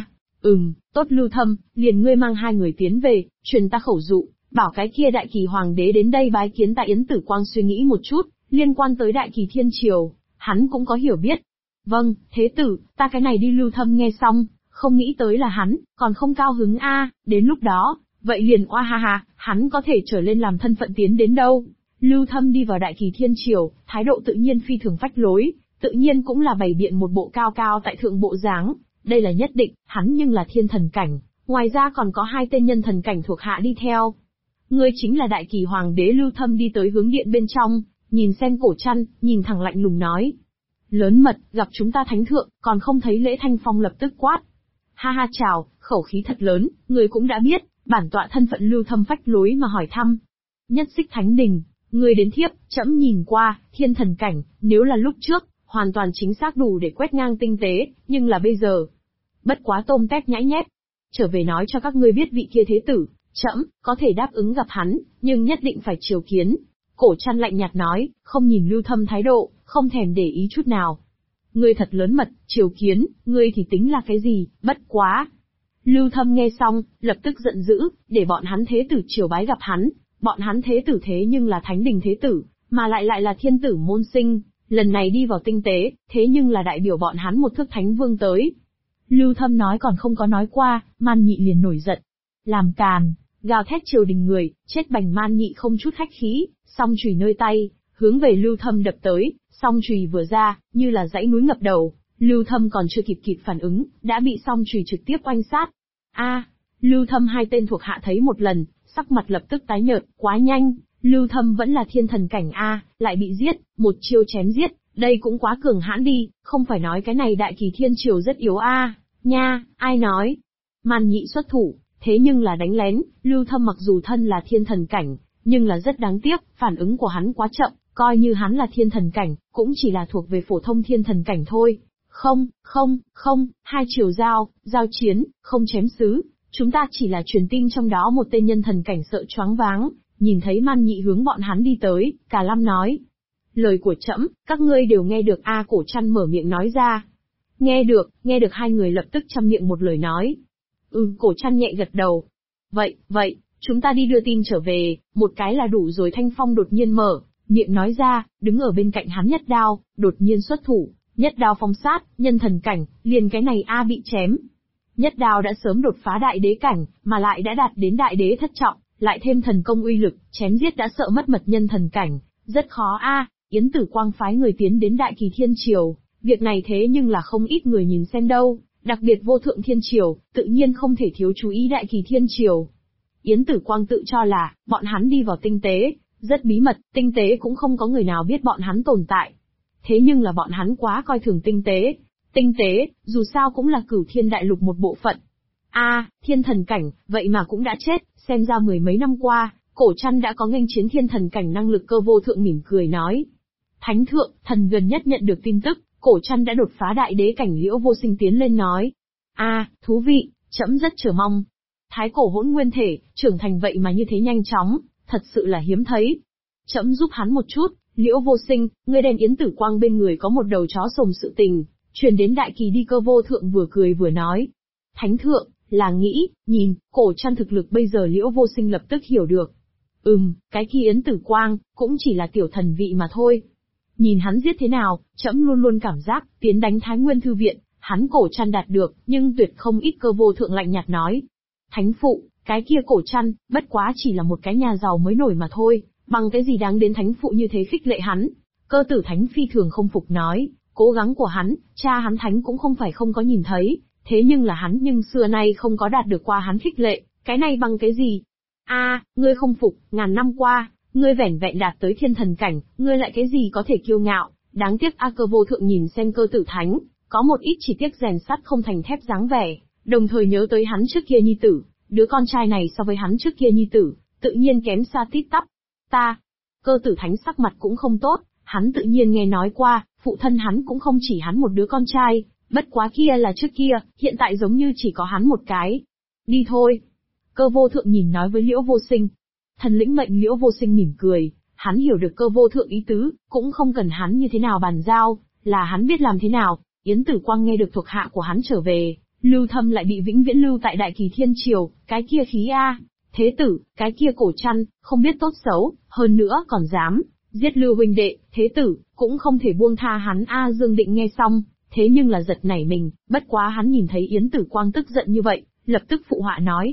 Tốt Lưu Thâm, liền ngươi mang hai người tiến về, truyền ta khẩu dụ, bảo cái kia Đại Kỳ hoàng đế đến đây bái kiến ta. Yến Tử Quang suy nghĩ một chút, liên quan tới Đại Kỳ Thiên Triều, hắn cũng có hiểu biết. Vâng, thế tử, ta cái này đi. Lưu Thâm nghe xong, không nghĩ tới là hắn, còn không cao hứng a, đến lúc đó, vậy liền oa ha ha, hắn có thể trở lên làm thân phận tiến đến đâu. Lưu Thâm đi vào Đại Kỳ Thiên Triều, thái độ tự nhiên phi thường phách lối, tự nhiên cũng là bày biện một bộ cao cao tại thượng bộ dáng, đây là nhất định, hắn nhưng là thiên thần cảnh, ngoài ra còn có hai tên nhân thần cảnh thuộc hạ đi theo. Ngươi chính là Đại Kỳ hoàng đế. Lưu Thâm đi tới hướng điện bên trong, nhìn xem Cổ Trăn, nhìn thẳng lạnh lùng nói. Lớn mật, gặp chúng ta thánh thượng, còn không thấy lễ. Thanh Phong lập tức quát. Ha ha chào, khẩu khí thật lớn, người cũng đã biết, bản tọa thân phận. Lưu Thâm phách lối mà hỏi thăm. Nhất Xích Thánh Đình, người đến thiếp, trẫm nhìn qua, thiên thần cảnh, nếu là lúc trước, hoàn toàn chính xác đủ để quét ngang tinh tế, nhưng là bây giờ. Bất quá tôm tép nhãi nhép. Trở về nói cho các ngươi biết vị kia thế tử, trẫm có thể đáp ứng gặp hắn, nhưng nhất định phải triều kiến. Cổ Trăn lạnh nhạt nói, không nhìn Lưu Thâm thái độ, không thèm để ý chút nào. Ngươi thật lớn mật, triều kiến, ngươi thì tính là cái gì, bất quá. Lưu Thâm nghe xong, lập tức giận dữ, để bọn hắn thế tử triều bái gặp hắn. Bọn hắn thế tử thế nhưng là thánh đình thế tử, mà lại là thiên tử môn sinh, lần này đi vào tinh tế, thế nhưng là đại biểu bọn hắn một thước thánh vương tới. Lưu Thâm nói còn không có nói qua, Man Nhị liền nổi giận. Làm càn, gào thét triều đình người, chết bành. Man Nhị không chút khách khí, song chùy nơi tay, hướng về Lưu Thâm đập tới, song chùy vừa ra, như là dãy núi ngập đầu, Lưu Thâm còn chưa kịp phản ứng, đã bị song chùy trực tiếp oanh sát. Lưu Thâm hai tên thuộc hạ thấy một lần, sắc mặt lập tức tái nhợt, quá nhanh, Lưu Thâm vẫn là thiên thần cảnh lại bị giết, một chiêu chém giết, đây cũng quá cường hãn đi, không phải nói cái này Đại Kỳ Thiên Triều rất yếu nha, ai nói. Man Nhị xuất thủ, thế nhưng là đánh lén, Lưu Thâm mặc dù thân là thiên thần cảnh, nhưng là rất đáng tiếc, phản ứng của hắn quá chậm, coi như hắn là thiên thần cảnh, cũng chỉ là thuộc về phổ thông thiên thần cảnh thôi. Không, hai chiều giao chiến, không chém xứ, chúng ta chỉ là truyền tin trong đó một tên nhân thần cảnh sợ choáng váng, nhìn thấy Man Nhị hướng bọn hắn đi tới, Cả Lam nói. Lời của trẫm, các ngươi đều nghe được Cổ Trăn mở miệng nói ra. Nghe được, hai người lập tức chăm miệng một lời nói. Cổ Trăn nhẹ gật đầu. Vậy, chúng ta đi đưa tin trở về, một cái là đủ rồi. Thanh Phong đột nhiên mở miệng nói ra, đứng ở bên cạnh hắn Nhất Đao, đột nhiên xuất thủ, Nhất Đao phong sát, nhân thần cảnh, liền cái này bị chém. Nhất Đao đã sớm đột phá đại đế cảnh, mà lại đã đạt đến đại đế thất trọng, lại thêm thần công uy lực, chém giết đã sợ mất mật nhân thần cảnh, rất khó Yến Tử Quang phái người tiến đến Đại Kỳ Thiên Triều, việc này thế nhưng là không ít người nhìn xem đâu, đặc biệt Vô Thượng Thiên Triều, tự nhiên không thể thiếu chú ý Đại Kỳ Thiên Triều. Yến Tử Quang tự cho là, bọn hắn đi vào tinh tế, rất bí mật, tinh tế cũng không có người nào biết bọn hắn tồn tại. Thế nhưng là bọn hắn quá coi thường tinh tế. Tinh tế, dù sao cũng là Cửu Thiên Đại Lục một bộ phận. Thiên thần cảnh, vậy mà cũng đã chết, xem ra mười mấy năm qua, Cổ Trăn đã có nghênh chiến thiên thần cảnh năng lực. Cơ Vô Thượng mỉm cười nói. Thánh thượng, thần gần nhất nhận được tin tức, Cổ Trăn đã đột phá đại đế cảnh. Liễu Vô Sinh tiến lên nói. Thú vị, trẫm rất chờ mong. Thái cổ hỗn nguyên thể, trưởng thành vậy mà như thế nhanh chóng, thật sự là hiếm thấy. Trẫm giúp hắn một chút, Liễu Vô Sinh, ngươi đem Yến Tử Quang bên người có một đầu chó sồng sự tình, truyền đến Đại Kỳ đi. Cơ Vô Thượng vừa cười vừa nói. Thánh thượng, là nghĩ, nhìn, cổ trăn thực lực bây giờ. Liễu Vô Sinh lập tức hiểu được. Cái kia Yến Tử Quang, cũng chỉ là tiểu thần vị mà thôi. Nhìn hắn giết thế nào, trẫm luôn luôn cảm giác, tiến đánh Thái Nguyên Thư Viện, hắn cổ trăn đạt được, nhưng tuyệt không ít. Cơ Vô Thượng lạnh nhạt nói. Thánh phụ, cái kia cổ trăn, bất quá chỉ là một cái nhà giàu mới nổi mà thôi, bằng cái gì đáng đến thánh phụ như thế khích lệ hắn. Cơ Tử Thánh phi thường không phục nói, cố gắng của hắn, cha hắn Thánh cũng không phải không có nhìn thấy, thế nhưng là hắn nhưng xưa nay không có đạt được qua hắn khích lệ, cái này bằng cái gì? Ngươi không phục, ngàn năm qua, ngươi vẻn vẹn đạt tới thiên thần cảnh, ngươi lại cái gì có thể kiêu ngạo, đáng tiếc. Cơ Vô Thượng nhìn xem Cơ Tử Thánh, có một ít chỉ tiếc rèn sắt không thành thép dáng vẻ, đồng thời nhớ tới hắn trước kia nhi tử, đứa con trai này so với hắn trước kia nhi tử, tự nhiên kém xa tít tắp. Cơ Tử Thánh sắc mặt cũng không tốt, hắn tự nhiên nghe nói qua, phụ thân hắn cũng không chỉ hắn một đứa con trai, bất quá kia là trước kia, hiện tại giống như chỉ có hắn một cái. Đi thôi. Cơ Vô Thượng nhìn nói với Liễu Vô Sinh. Thần lĩnh mệnh. Liễu Vô Sinh mỉm cười, hắn hiểu được Cơ Vô Thượng ý tứ, cũng không cần hắn như thế nào bàn giao, là hắn biết làm thế nào. Yến Tử Quang nghe được thuộc hạ của hắn trở về, Lưu Thâm lại bị vĩnh viễn lưu tại Đại Kỳ Thiên Triều, cái kia khí Thế tử, cái kia cổ trăn, không biết tốt xấu, hơn nữa còn dám giết Lưu huynh đệ. Thế tử, cũng không thể buông tha hắn. Dương Định nghe xong, thế nhưng là giật nảy mình, bất quá hắn nhìn thấy Yến Tử Quang tức giận như vậy, lập tức phụ họa nói.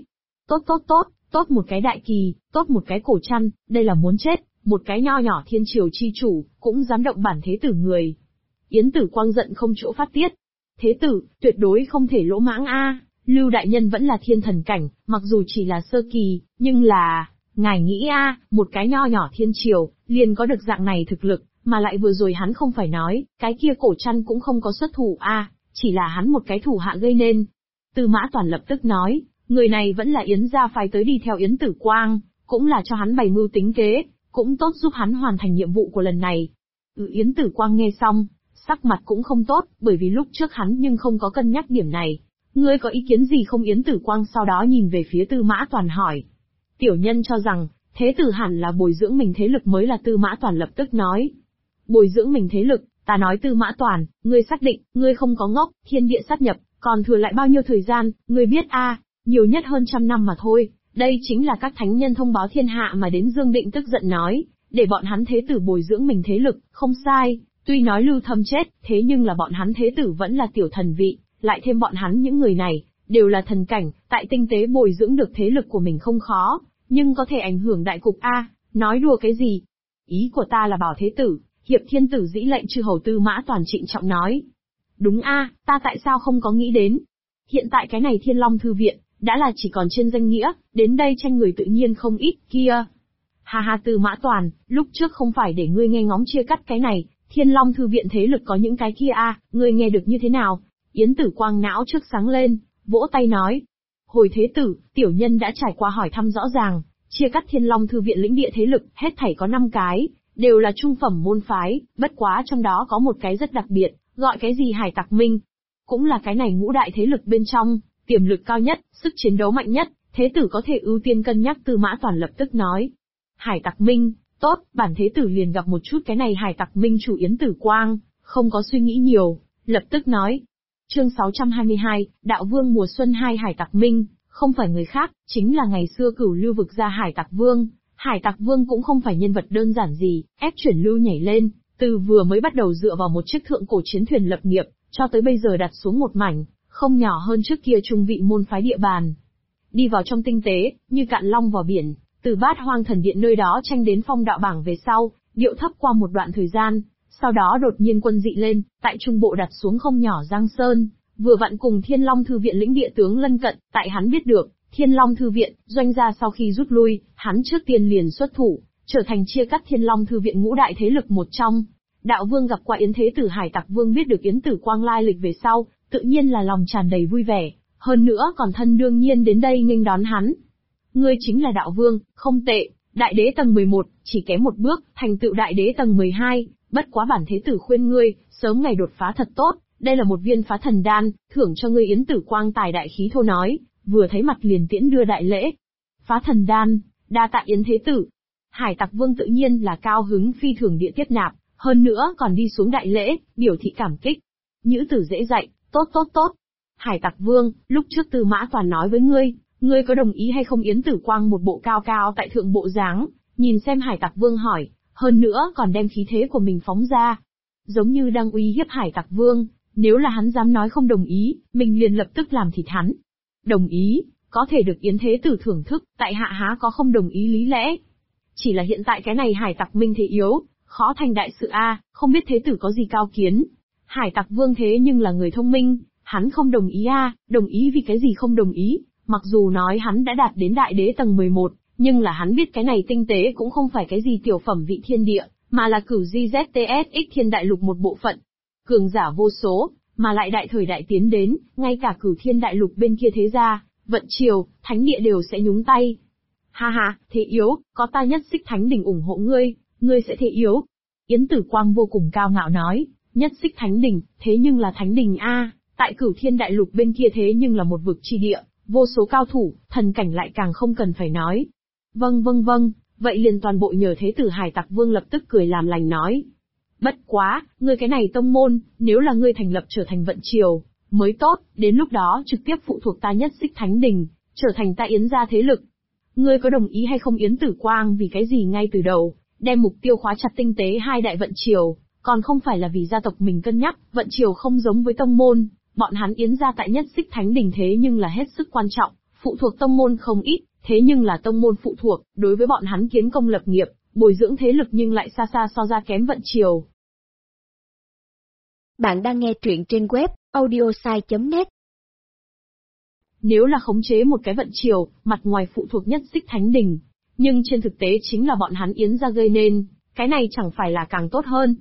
Tốt một cái Đại Kỳ, tốt một cái cổ trăn, đây là muốn chết, một cái nho nhỏ Thiên Triều chi chủ, cũng dám động bản thế tử người. Yến Tử Quang giận không chỗ phát tiết. Thế tử, tuyệt đối không thể lỗ mãng Lưu đại nhân vẫn là thiên thần cảnh, mặc dù chỉ là sơ kỳ, nhưng là, ngài nghĩ một cái nho nhỏ Thiên Triều, liền có được dạng này thực lực, mà lại vừa rồi hắn không phải nói, cái kia cổ trăn cũng không có xuất thủ chỉ là hắn một cái thủ hạ gây nên. Tư Mã Toàn lập tức nói, người này vẫn là Yến gia phái tới đi theo Yến Tử Quang, cũng là cho hắn bày mưu tính kế, cũng tốt giúp hắn hoàn thành nhiệm vụ của lần này. Yến Tử Quang nghe xong, sắc mặt cũng không tốt, bởi vì lúc trước hắn nhưng không có cân nhắc điểm này. Ngươi có ý kiến gì không? Yến Tử Quang sau đó nhìn về phía Tư Mã Toàn hỏi. Tiểu nhân cho rằng, thế tử hẳn là bồi dưỡng mình thế lực mới là. Tư Mã Toàn lập tức nói. Bồi dưỡng mình thế lực, ta nói Tư Mã Toàn, ngươi xác định, ngươi không có ngốc, thiên địa sát nhập, còn thừa lại bao nhiêu thời gian, ngươi biết nhiều nhất hơn 100 năm mà thôi. Đây chính là các thánh nhân thông báo thiên hạ mà đến. Dương Định tức giận nói, để bọn hắn thế tử bồi dưỡng mình thế lực, không sai, tuy nói Lưu Thâm chết, thế nhưng là bọn hắn thế tử vẫn là tiểu thần vị, lại thêm bọn hắn những người này, đều là thần cảnh, tại tinh tế bồi dưỡng được thế lực của mình không khó, nhưng có thể ảnh hưởng đại cục nói đùa cái gì? Ý của ta là bảo thế tử, hiệp thiên tử dĩ lệnh chư hầu. Tư Mã Toàn trịnh trọng nói. Đúng ta tại sao không có nghĩ đến? Hiện tại cái này Thiên Long Thư Viện, đã là chỉ còn trên danh nghĩa, đến đây tranh người tự nhiên không ít kia. Ha Tư Mã Toàn, lúc trước không phải để ngươi nghe ngóng chia cắt cái này, Thiên Long Thư Viện thế lực có những cái kia ngươi nghe được như thế nào? Yến Tử Quang não trước sáng lên, vỗ tay nói. Hồi thế tử, tiểu nhân đã trải qua hỏi thăm rõ ràng, chia cắt Thiên Long Thư Viện lĩnh địa thế lực, hết thảy có 5 cái, đều là trung phẩm môn phái, bất quá trong đó có một cái rất đặc biệt, gọi cái gì Hải Tặc Minh. Cũng là cái này ngũ đại thế lực bên trong, tiềm lực cao nhất, sức chiến đấu mạnh nhất, thế tử có thể ưu tiên cân nhắc. Tư Mã Toàn lập tức nói. Hải Tặc Minh, tốt, bản thế tử liền gặp một chút cái này Hải Tặc Minh chủ. Yến Tử Quang, không có suy nghĩ nhiều, lập tức nói. Chương 622, Đạo Vương mùa xuân 2. Hải Tặc Minh, không phải người khác, chính là ngày xưa Cửu Lưu vực ra Hải Tặc Vương. Hải Tặc Vương cũng không phải nhân vật đơn giản gì, ép chuyển lưu nhảy lên, từ vừa mới bắt đầu dựa vào một chiếc thượng cổ chiến thuyền lập nghiệp, cho tới bây giờ đặt xuống một mảnh, không nhỏ hơn trước kia trung vị môn phái địa bàn. Đi vào trong tinh tế, như cạn long vào biển, từ Bát Hoang Thần Điện nơi đó tranh đến Phong Đạo Bảng về sau, điệu thấp qua một đoạn thời gian, sau đó đột nhiên quân dị lên, tại trung bộ đặt xuống không nhỏ Giang Sơn, vừa vặn cùng Thiên Long Thư Viện lĩnh địa tướng lân cận. Tại hắn biết được, Thiên Long Thư Viện, doanh gia sau khi rút lui, hắn trước tiên liền xuất thủ, trở thành chia cắt Thiên Long Thư Viện ngũ đại thế lực một trong. Đạo Vương gặp qua Yến Thế Tử. Hải Tặc Vương biết được Yến Tử Quang lai lịch về sau, tự nhiên là lòng tràn đầy vui vẻ, hơn nữa còn thân đương nhiên đến đây nghênh đón hắn. Ngươi chính là Đạo Vương, không tệ, Đại Đế tầng 11, chỉ kém một bước, thành tựu Đại Đế tầng 12, bất quá bản thế tử khuyên ngươi, sớm ngày đột phá thật tốt, đây là một viên phá thần đan, thưởng cho ngươi. Yến Tử Quang tài đại khí thô nói, vừa thấy mặt liền tiễn đưa đại lễ. Phá thần đan, đa tạ Yến Thế Tử. Hải Tặc Vương tự nhiên là cao hứng phi thường địa tiếp nạp, hơn nữa còn đi xuống đại lễ, biểu thị cảm kích. Nhữ Tử dễ dạy, tốt tốt tốt. Hải Tặc Vương, lúc trước Tư Mã Toàn nói với ngươi có đồng ý hay không? Yến Tử Quang một bộ cao cao tại thượng bộ dáng, nhìn xem Hải Tặc Vương hỏi, hơn nữa còn đem khí thế của mình phóng ra. Giống như đang uy hiếp Hải Tặc Vương, nếu là hắn dám nói không đồng ý, mình liền lập tức làm thịt hắn. Đồng ý, có thể được Yến Thế Tử thưởng thức, tại hạ há có không đồng ý lý lẽ. Chỉ là hiện tại cái này Hải Tặc Minh thế yếu, khó thành đại sự a, không biết Thế Tử có gì cao kiến. Hải Tặc Vương thế nhưng là người thông minh, hắn không đồng ý a, đồng ý vì cái gì không đồng ý, mặc dù nói hắn đã đạt đến đại đế tầng 11, nhưng là hắn biết cái này tinh tế cũng không phải cái gì tiểu phẩm vị thiên địa, mà là cửu GZTSX thiên đại lục một bộ phận. Cường giả vô số, mà lại đại thời đại tiến đến, ngay cả cửu thiên đại lục bên kia thế gia, vận triều, thánh địa đều sẽ nhúng tay. Ha ha, thế yếu, có ta Nhất Xích Thánh Đình ủng hộ ngươi sẽ thế yếu. Yến Tử Quang vô cùng cao ngạo nói, Nhất Xích Thánh Đình, thế nhưng là Thánh Đình a, tại cửu thiên đại lục bên kia thế nhưng là một vực chi địa, vô số cao thủ, thần cảnh lại càng không cần phải nói. Vâng, vậy liền toàn bộ nhờ Thế Tử. Hải Tặc Vương lập tức cười làm lành nói. Bất quá, ngươi cái này tông môn, nếu là ngươi thành lập trở thành vận triều, mới tốt, đến lúc đó trực tiếp phụ thuộc ta Nhất Xích Thánh Đình, trở thành ta Yến gia thế lực. Ngươi có đồng ý hay không? Yến Tử Quang vì cái gì ngay từ đầu, đem mục tiêu khóa chặt tinh tế hai đại vận triều, còn không phải là vì gia tộc mình cân nhắc, vận triều không giống với tông môn, bọn hắn Yến gia tại Nhất Xích Thánh Đình thế nhưng là hết sức quan trọng, phụ thuộc tông môn không ít, thế nhưng là tông môn phụ thuộc, đối với bọn hắn kiến công lập nghiệp, bồi dưỡng thế lực nhưng lại xa xa so ra kém vận triều. Bạn đang nghe truyện trên web audiosai.net. Nếu là khống chế một cái vận triều, mặt ngoài phụ thuộc Nhất Xích Thánh Đình, nhưng trên thực tế chính là bọn hắn Yến gia gây nên, cái này chẳng phải là càng tốt hơn.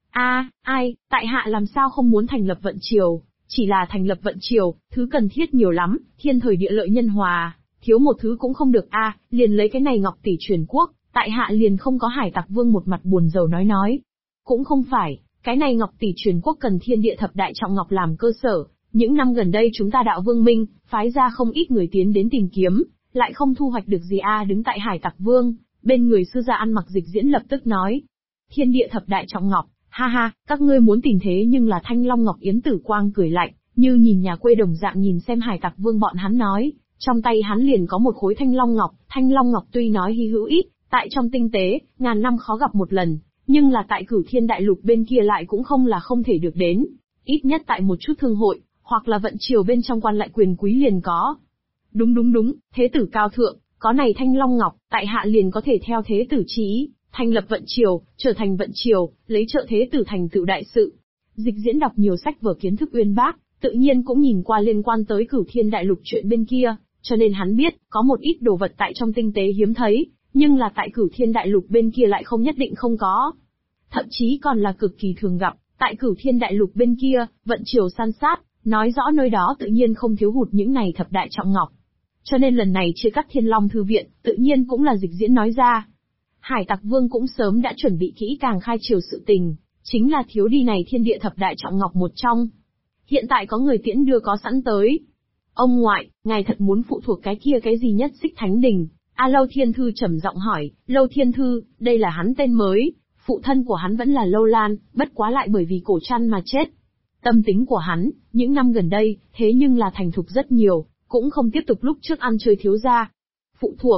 Tại hạ làm sao không muốn thành lập vận triều, chỉ là thành lập vận triều, thứ cần thiết nhiều lắm, thiên thời địa lợi nhân hòa, thiếu một thứ cũng không được liền lấy cái này Ngọc Tỷ truyền quốc, tại hạ liền không có. Hải Tặc Vương một mặt buồn rầu nói. Cũng không phải, cái này Ngọc Tỷ truyền quốc cần thiên địa thập đại trọng ngọc làm cơ sở, những năm gần đây chúng ta Đạo Vương Minh, phái ra không ít người tiến đến tìm kiếm, lại không thu hoạch được gì đứng tại Hải Tặc Vương, bên người sư gia ăn mặc Dịch Diễn lập tức nói. Thiên địa thập đại trọng ngọc, ha ha, các ngươi muốn tìm thế nhưng là Thanh Long Ngọc. Yến Tử Quang cười lạnh, như nhìn nhà quê đồng dạng nhìn xem Hải Tặc Vương bọn hắn nói, trong tay hắn liền có một khối Thanh Long Ngọc tuy nói hy hữu ít, tại trong tinh tế, ngàn năm khó gặp một lần, nhưng là tại cửu thiên đại lục bên kia lại cũng không là không thể được đến, ít nhất tại một chút thương hội, hoặc là vận triều bên trong quan lại quyền quý liền có. Đúng, Thế Tử cao thượng, có này Thanh Long Ngọc, tại hạ liền có thể theo Thế Tử chỉ ý, thành lập vận triều, trở thành vận triều, lấy trợ Thế Tử thành tựu đại sự. Dịch Diễn đọc nhiều sách vở kiến thức uyên bác, tự nhiên cũng nhìn qua liên quan tới cửu thiên đại lục chuyện bên kia, cho nên hắn biết, có một ít đồ vật tại trong tinh tế hiếm thấy, nhưng là tại cửu thiên đại lục bên kia lại không nhất định không có. Thậm chí còn là cực kỳ thường gặp, tại cửu thiên đại lục bên kia, vận triều san sát, nói rõ nơi đó tự nhiên không thiếu hụt những này thập đại trọng ngọc. Cho nên lần này chia cắt Thiên Long Thư Viện, tự nhiên cũng là Dịch Diễn nói ra. Hải Tặc Vương cũng sớm đã chuẩn bị kỹ càng khai triều sự tình, chính là thiếu đi này thiên địa thập đại trọng ngọc một trong. Hiện tại có người tiễn đưa có sẵn tới. Ông ngoại, ngài thật muốn phụ thuộc cái kia cái gì Nhất Xích Thánh Đình? Lâu Thiên Thư trầm giọng hỏi. Lâu Thiên Thư, đây là hắn tên mới, phụ thân của hắn vẫn là Lâu Lan, bất quá lại bởi vì cổ trăn mà chết. Tâm tính của hắn, những năm gần đây, thế nhưng là thành thục rất nhiều, cũng không tiếp tục lúc trước ăn chơi thiếu gia. Phụ thuộc,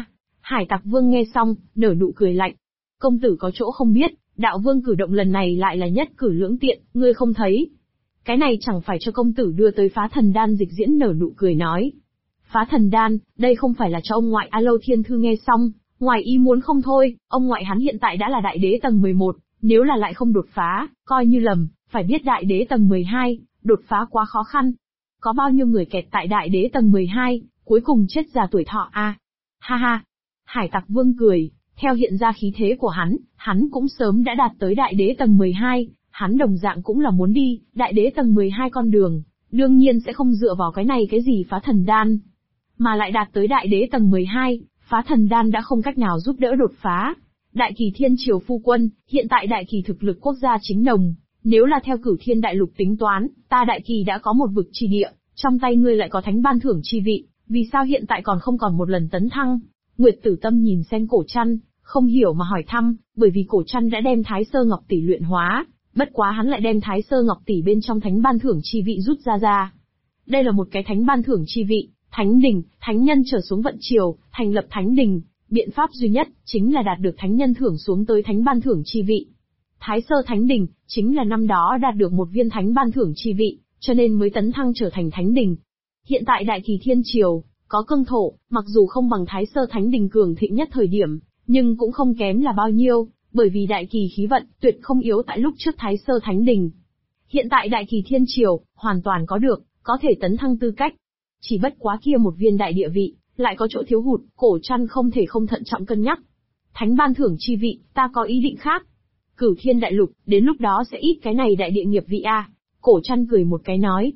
Hải Tặc Vương nghe xong, nở nụ cười lạnh. Công tử có chỗ không biết, Đạo Vương cử động lần này lại là nhất cử lưỡng tiện, ngươi không thấy. Cái này chẳng phải cho công tử đưa tới Phá Thần Đan. Dịch Diễn nở nụ cười nói. Phá Thần Đan, đây không phải là cho ông ngoại. Lâu Thiên Thư nghe xong, ngoài ý muốn không thôi, ông ngoại hắn hiện tại đã là đại đế tầng 11, nếu là lại không đột phá, coi như lầm, phải biết đại đế tầng 12, đột phá quá khó khăn. Có bao nhiêu người kẹt tại đại đế tầng 12, cuối cùng chết già tuổi thọ Ha ha. Hải Tặc Vương cười, theo hiện ra khí thế của hắn cũng sớm đã đạt tới đại đế tầng 12, hắn đồng dạng cũng là muốn đi, đại đế tầng 12 con đường, đương nhiên sẽ không dựa vào cái này cái gì Phá Thần Đan. Mà lại đạt tới đại đế tầng 12, Phá Thần Đan đã không cách nào giúp đỡ đột phá. Đại Kỳ Thiên Triều phu quân, hiện tại Đại Kỳ thực lực quốc gia chính đồng, nếu là theo cửu thiên đại lục tính toán, ta Đại Kỳ đã có một vực chi địa, trong tay ngươi lại có thánh ban thưởng chi vị, vì sao hiện tại còn không còn một lần tấn thăng? Nguyệt Tử Tâm nhìn xem cổ trăn, Không hiểu mà hỏi thăm, bởi vì Cổ Trăn đã đem Thái Sơ Ngọc Tỷ luyện hóa, bất quá hắn lại đem Thái Sơ Ngọc Tỷ bên trong thánh ban thưởng chi vị rút ra. Đây là một cái thánh ban thưởng chi vị, thánh đình, thánh nhân trở xuống vận triều, thành lập thánh đình, biện pháp duy nhất chính là đạt được thánh nhân thưởng xuống tới thánh ban thưởng chi vị. Thái Sơ Thánh Đình chính là năm đó đạt được một viên thánh ban thưởng chi vị, cho nên mới tấn thăng trở thành thánh đình. Hiện tại Đại Kỳ Thiên Triều có cương thổ, mặc dù không bằng Thái Sơ Thánh Đình cường thịnh nhất thời điểm, nhưng cũng không kém là bao nhiêu, bởi vì Đại Kỳ khí vận tuyệt không yếu tại lúc trước Thái Sơ Thánh Đình. Hiện tại Đại Kỳ Thiên Triều hoàn toàn có được, có thể tấn thăng tư cách. Chỉ bất quá kia một viên đại địa vị, lại có chỗ thiếu hụt, Cổ Trăn không thể không thận trọng cân nhắc. Thánh ban thưởng chi vị, ta có ý định khác. Cửu Thiên Đại Lục, đến lúc đó sẽ ít cái này đại địa nghiệp vị a. Cổ Trăn cười một cái nói.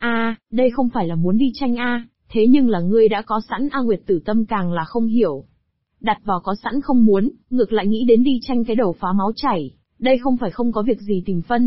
Đây không phải là muốn đi tranh thế nhưng là ngươi đã có sẵn Nguyệt Tử Tâm càng là không hiểu. Đặt vào có sẵn không muốn, ngược lại nghĩ đến đi tranh cái đầu phá máu chảy, đây không phải không có việc gì tìm phân.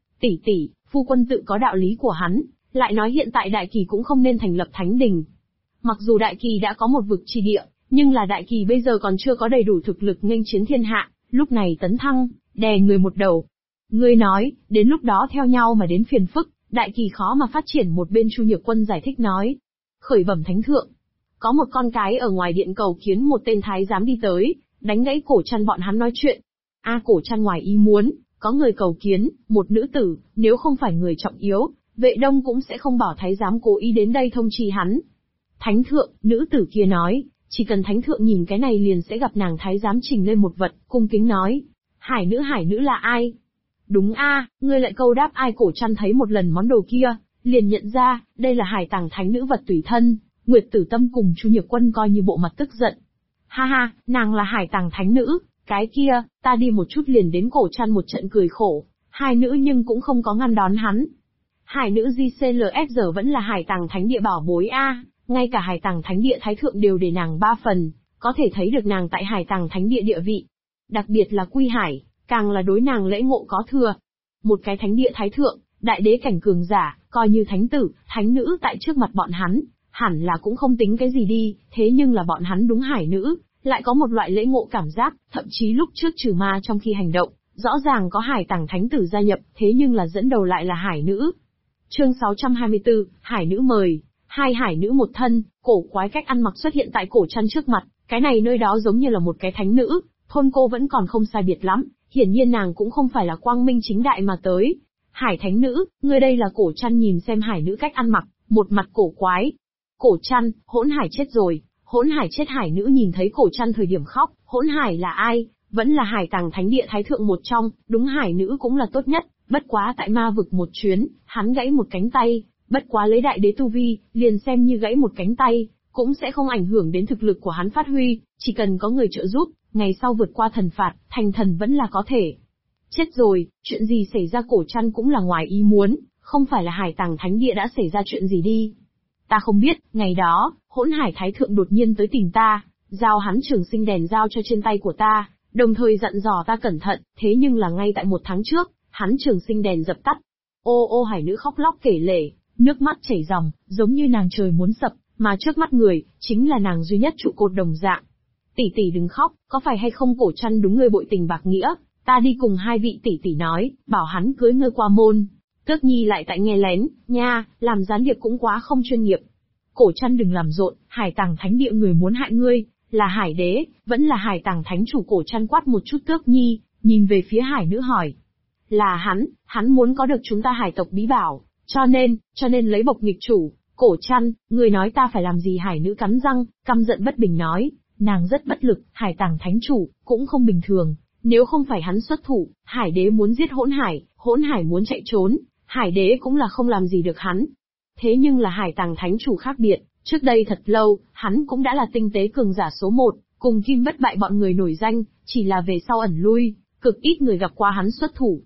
Tỷ, phu quân tự có đạo lý của hắn, lại nói hiện tại Đại Kỳ cũng không nên thành lập thánh đình. Mặc dù Đại Kỳ đã có một vực chi địa, nhưng là Đại Kỳ bây giờ còn chưa có đầy đủ thực lực nghênh chiến thiên hạ, lúc này tấn thăng, đè người một đầu. Ngươi nói, đến lúc đó theo nhau mà đến phiền phức, Đại Kỳ khó mà phát triển. Một bên Chu Nhược Quân giải thích nói. Khởi bẩm thánh thượng. Có một con cái ở ngoài điện cầu kiến một tên thái giám đi tới, đánh gãy Cổ Trăn bọn hắn nói chuyện. Cổ Trăn ngoài ý muốn, có người cầu kiến, một nữ tử, nếu không phải người trọng yếu, Vệ Đông cũng sẽ không bảo thái giám cố ý đến đây thông trì hắn. Thánh thượng, nữ tử kia nói, chỉ cần thánh thượng nhìn cái này liền sẽ gặp nàng. Thái giám trình lên một vật, cung kính nói. Hải nữ là ai? Đúng ngươi lại câu đáp ai? Cổ Trăn thấy một lần món đồ kia, liền nhận ra, đây là Hải Tàng thánh nữ vật tùy thân. Nguyệt Tử Tâm cùng Chu Nhược Quân coi như bộ mặt tức giận. Ha, nàng là Hải Tàng thánh nữ, cái kia, ta đi một chút liền đến. Cổ Trăn một trận cười khổ, hai nữ nhưng cũng không có ngăn đón hắn. Hải nữ JCLF giờ vẫn là Hải Tàng thánh địa bảo bối ngay cả Hải Tàng thánh địa thái thượng đều để nàng 3 phần, có thể thấy được nàng tại Hải Tàng thánh địa địa vị. Đặc biệt là Quy Hải, càng là đối nàng lễ ngộ có thừa. Một cái thánh địa thái thượng, đại đế cảnh cường giả, coi như thánh tử, thánh nữ tại trước mặt bọn hắn, hẳn là cũng không tính cái gì đi, thế nhưng là bọn hắn đúng hải nữ, lại có một loại lễ ngộ cảm giác, thậm chí lúc trước trừ ma trong khi hành động, rõ ràng có Hải Tàng thánh tử gia nhập, thế nhưng là dẫn đầu lại là hải nữ. Chương 624, hải nữ mời. Hai hải nữ một thân, cổ quái cách ăn mặc xuất hiện tại Cổ Trăn trước mặt, cái này nơi đó giống như là một cái thánh nữ, thôn cô vẫn còn không sai biệt lắm, hiển nhiên nàng cũng không phải là quang minh chính đại mà tới. Hải thánh nữ, ngươi đây là? Cổ Trăn nhìn xem hải nữ cách ăn mặc, một mặt cổ quái. Cổ Trăn, hỗn hải chết rồi, hỗn hải chết. Hải nữ nhìn thấy Cổ Trăn thời điểm khóc, hỗn hải là ai? Vẫn là Hải Tàng thánh địa thái thượng một trong, đúng hải nữ cũng là tốt nhất, bất quá tại ma vực một chuyến, hắn gãy một cánh tay, bất quá lấy đại đế tu vi, liền xem như gãy một cánh tay, cũng sẽ không ảnh hưởng đến thực lực của hắn phát huy, chỉ cần có người trợ giúp, ngày sau vượt qua thần phạt, thành thần vẫn là có thể. Chết rồi, chuyện gì xảy ra? Cổ Trăn cũng là ngoài ý muốn, không phải là Hải Tàng thánh địa đã xảy ra chuyện gì đi. Ta không biết, ngày đó, hỗn hải thái thượng đột nhiên tới tìm ta, giao hắn trường sinh đèn giao cho trên tay của ta, đồng thời dặn dò ta cẩn thận, thế nhưng là ngay tại 1 tháng trước, hắn trường sinh đèn dập tắt. Ô hải nữ khóc lóc kể lể, nước mắt chảy ròng, giống như nàng trời muốn sập, mà trước mắt người, chính là nàng duy nhất trụ cột đồng dạng. Tỷ đừng khóc, có phải hay không? Cổ Trăn đúng ngươi bội tình bạc nghĩa, ta đi cùng hai vị tỷ nói, bảo hắn cưới ngươi qua môn. Tước Nhi lại tại nghe lén, nha, làm gián điệp cũng quá không chuyên nghiệp. Cổ Trăn đừng làm rộn, Hải Tàng thánh địa người muốn hại ngươi, là hải đế, vẫn là Hải Tàng thánh chủ. Cổ Trăn quát một chút Tước Nhi, nhìn về phía hải nữ hỏi. Là hắn muốn có được chúng ta hải tộc bí bảo, cho nên lấy bộc nghịch chủ. Cổ Trăn, ngươi nói ta phải làm gì? Hải nữ cắn răng, căm giận bất bình nói, nàng rất bất lực, Hải Tàng thánh chủ, cũng không bình thường, nếu không phải hắn xuất thủ, hải đế muốn giết hỗn hải muốn chạy trốn, hải đế cũng là không làm gì được hắn. Thế nhưng là Hải Tàng thánh chủ khác biệt, trước đây thật lâu, hắn cũng đã là tinh tế cường giả số 1, cùng Kim Bất Bại bọn người nổi danh, chỉ là về sau ẩn lui, cực ít người gặp qua hắn xuất thủ.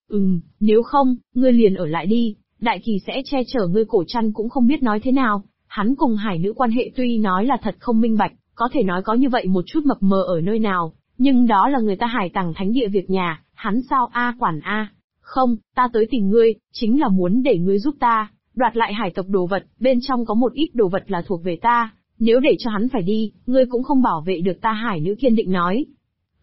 Nếu không, ngươi liền ở lại đi, Đại Kỳ sẽ che chở ngươi. Cổ Trăn cũng không biết nói thế nào, hắn cùng hải nữ quan hệ tuy nói là thật không minh bạch, có thể nói có như vậy một chút mập mờ ở nơi nào, nhưng đó là người ta Hải Tàng thánh địa việc nhà, hắn sao quản Không, ta tới tìm ngươi, chính là muốn để ngươi giúp ta, đoạt lại hải tộc đồ vật, bên trong có một ít đồ vật là thuộc về ta, nếu để cho hắn phải đi, ngươi cũng không bảo vệ được ta. Hải nữ kiên định nói.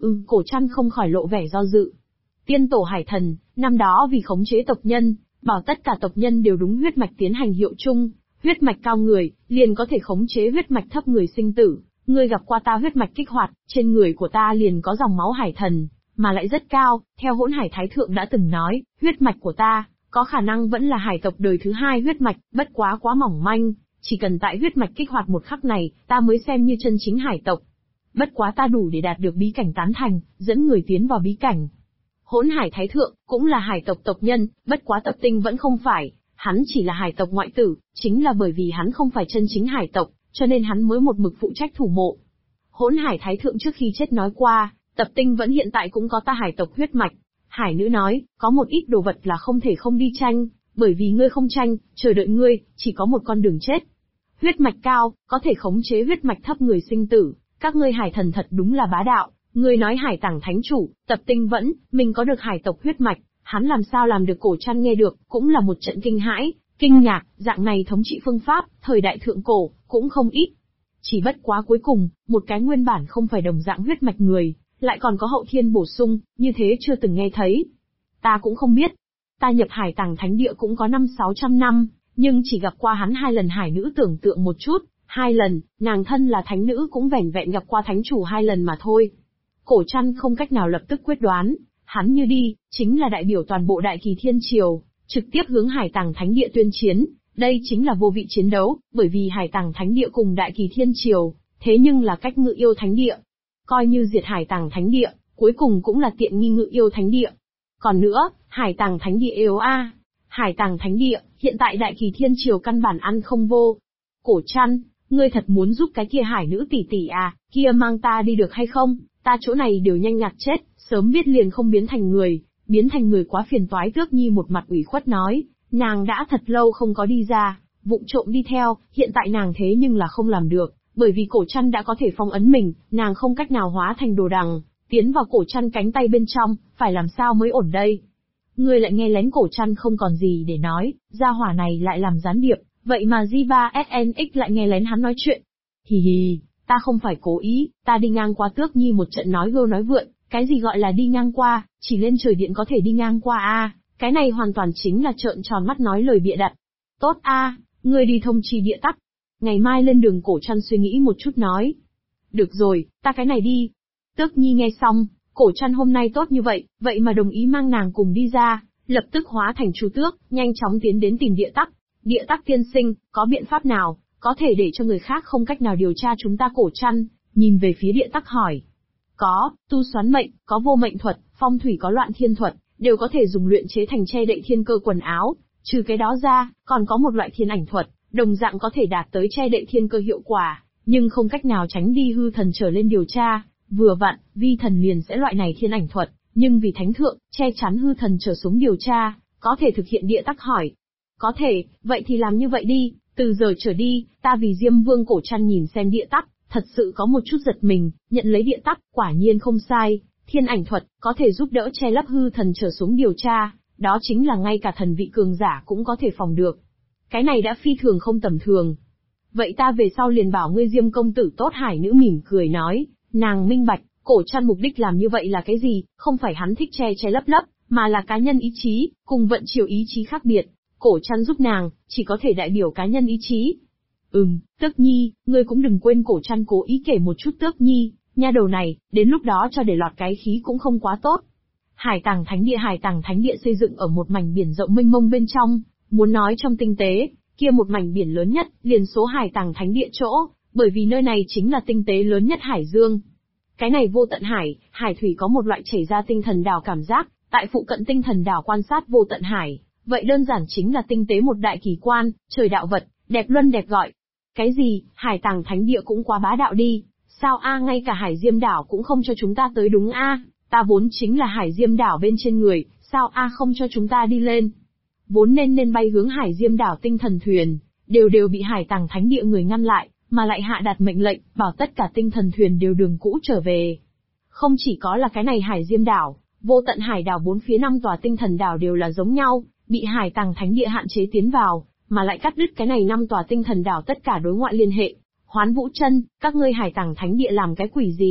Cổ Trăn không khỏi lộ vẻ do dự. Tiên tổ hải thần, năm đó vì khống chế tộc nhân, bảo tất cả tộc nhân đều đúng huyết mạch tiến hành hiệu chung, huyết mạch cao người, liền có thể khống chế huyết mạch thấp người sinh tử. Ngươi gặp qua ta huyết mạch kích hoạt, trên người của ta liền có dòng máu hải thần, mà lại rất cao, theo Hỗn Hải Thái Thượng đã từng nói, huyết mạch của ta, có khả năng vẫn là hải tộc đời thứ hai huyết mạch, bất quá quá mỏng manh, chỉ cần tại huyết mạch kích hoạt một khắc này, ta mới xem như chân chính hải tộc. Bất quá ta đủ để đạt được bí cảnh tán thành, dẫn người tiến vào bí cảnh. Hỗn Hải Thái Thượng, cũng là hải tộc tộc nhân, bất quá tập tinh vẫn không phải, hắn chỉ là hải tộc ngoại tử, chính là bởi vì hắn không phải chân chính hải tộc, cho nên hắn mới một mực phụ trách thủ mộ. Hỗn Hải Thái Thượng trước khi chết nói qua, tập tinh vẫn hiện tại cũng có ta hải tộc huyết mạch. Hải nữ nói, có một ít đồ vật là không thể không đi tranh, bởi vì ngươi không tranh, chờ đợi ngươi, chỉ có một con đường chết. Huyết mạch cao, có thể khống chế huyết mạch thấp người sinh tử, các ngươi hải thần thật đúng là bá đạo. Ngươi nói hải tảng thánh chủ, tập tinh vẫn, mình có được hải tộc huyết mạch, hắn làm sao làm được? Cổ Trăn nghe được, cũng là một trận kinh hãi, kinh ngạc, dạng này thống trị phương pháp, thời đại thượng cổ, cũng không ít. Chỉ bất quá cuối cùng, một cái nguyên bản không phải đồng dạng huyết mạch người, lại còn có hậu thiên bổ sung, như thế chưa từng nghe thấy. Ta cũng không biết. Ta nhập hải tàng thánh địa cũng có 500-600 năm, nhưng chỉ gặp qua hắn 2 lần. Hải nữ tưởng tượng một chút, 2 lần, nàng thân là thánh nữ cũng vẻn vẹn gặp qua thánh chủ 2 lần mà thôi. Cổ Trăn không cách nào lập tức quyết đoán, hắn như đi, chính là đại biểu toàn bộ Đại Kỳ Thiên Triều, trực tiếp hướng Hải Tàng Thánh Địa tuyên chiến, đây chính là vô vị chiến đấu, bởi vì Hải Tàng Thánh Địa cùng Đại Kỳ Thiên Triều, thế nhưng là cách Ngự Yêu Thánh Địa. Coi như diệt Hải Tàng Thánh Địa, cuối cùng cũng là tiện nghi Ngự Yêu Thánh Địa. Còn nữa, Hải Tàng Thánh Địa yếu a, Hải Tàng Thánh Địa, hiện tại Đại Kỳ Thiên Triều căn bản ăn không vô. Cổ Trăn, ngươi thật muốn giúp cái kia hải nữ tỷ tỷ à, kia mang ta đi được hay không? Ta chỗ này đều nhanh ngạt chết, sớm biết liền không biến thành người quá phiền toái. Tước Nhi một mặt ủy khuất nói, nàng đã thật lâu không có đi ra, vụng trộm đi theo, hiện tại nàng thế nhưng là không làm được, bởi vì Cổ Trăn đã có thể phong ấn mình, nàng không cách nào hóa thành đồ đằng, tiến vào Cổ Trăn cánh tay bên trong, phải làm sao mới ổn đây? Ngươi lại nghe lén. Cổ Trăn không còn gì để nói, gia hỏa này lại làm gián điệp, vậy mà Jiva SNX lại nghe lén hắn nói chuyện. Hì hì. Ta không phải cố ý, ta đi ngang qua. Tước Nhi một trận nói gâu nói vượn, cái gì gọi là đi ngang qua, chỉ lên trời điện có thể đi ngang qua à, cái này hoàn toàn chính là trợn tròn mắt nói lời bịa đặt. Tốt a, ngươi đi thông chi địa tắc. Ngày mai lên đường. Cổ Trăn suy nghĩ một chút nói. Được rồi, ta cái này đi. Tước Nhi nghe xong, Cổ Trăn hôm nay tốt như vậy, vậy mà đồng ý mang nàng cùng đi ra, lập tức hóa thành Chu Tước, nhanh chóng tiến đến tìm địa tắc. Địa tắc tiên sinh, có biện pháp nào có thể để cho người khác không cách nào điều tra chúng ta? Cổ Trăn nhìn về phía địa tắc hỏi. Có, tu xoán mệnh, có vô mệnh thuật, phong thủy, có loạn thiên thuật, đều có thể dùng luyện chế thành che đậy thiên cơ quần áo. Trừ cái đó ra, còn có một loại thiên ảnh thuật, đồng dạng có thể đạt tới che đậy thiên cơ hiệu quả, nhưng không cách nào tránh đi hư thần trở lên điều tra. Vừa vặn, vi thần liền sẽ loại này thiên ảnh thuật, nhưng vì thánh thượng, che chắn hư thần trở xuống điều tra, có thể thực hiện. Địa tắc hỏi. Có thể, vậy thì làm như vậy đi. Từ giờ trở đi, ta vì Diêm Vương. Cổ Trăn nhìn xem địa tắc, thật sự có một chút giật mình, nhận lấy địa tắc, quả nhiên không sai, thiên ảnh thuật, có thể giúp đỡ che lấp hư thần trở xuống điều tra, đó chính là ngay cả thần vị cường giả cũng có thể phòng được. Cái này đã phi thường không tầm thường. Vậy ta về sau liền bảo ngươi Diêm công tử tốt. Hải nữ mỉm cười nói, nàng minh bạch, Cổ Trăn mục đích làm như vậy là cái gì, không phải hắn thích che lấp, mà là cá nhân ý chí, cùng vận chiều ý chí khác biệt. Cổ Trăn giúp nàng, chỉ có thể đại biểu cá nhân ý chí. Tước Nhi, ngươi cũng đừng quên. Cổ Trăn cố ý kể một chút. Tước Nhi, nha đầu này, đến lúc đó cho để lọt cái khí cũng không quá tốt. Hải Tàng Thánh Địa xây dựng ở một mảnh biển rộng mênh mông bên trong, muốn nói trong tinh tế, kia một mảnh biển lớn nhất, liền số Hải Tàng Thánh Địa chỗ, bởi vì nơi này chính là tinh tế lớn nhất Hải Dương. Cái này vô tận hải thủy có một loại chảy ra tinh thần đảo cảm giác, tại phụ cận tinh thần đảo quan sát vô tận hải. Vậy đơn giản chính là tinh tế một đại kỳ quan, trời đạo vật, đẹp luân đẹp gọi. Cái gì, Hải Tàng Thánh Địa cũng quá bá đạo đi, sao a, ngay cả Hải Diêm đảo cũng không cho chúng ta tới đúng a, ta vốn chính là Hải Diêm đảo bên trên người, sao a không cho chúng ta đi lên. Vốn nên bay hướng Hải Diêm đảo tinh thần thuyền, đều bị Hải Tàng Thánh Địa người ngăn lại, mà lại hạ đạt mệnh lệnh, bảo tất cả tinh thần thuyền đều đường cũ trở về. Không chỉ có là cái này Hải Diêm đảo, vô tận hải đảo 4 phía 5 tòa tinh thần đảo đều là giống nhau, bị Hải Tàng Thánh Địa hạn chế tiến vào, mà lại cắt đứt cái này 5 tòa tinh thần đảo tất cả đối ngoại liên hệ. Hoán Vũ Chân, các ngươi Hải Tàng Thánh Địa làm cái quỷ gì,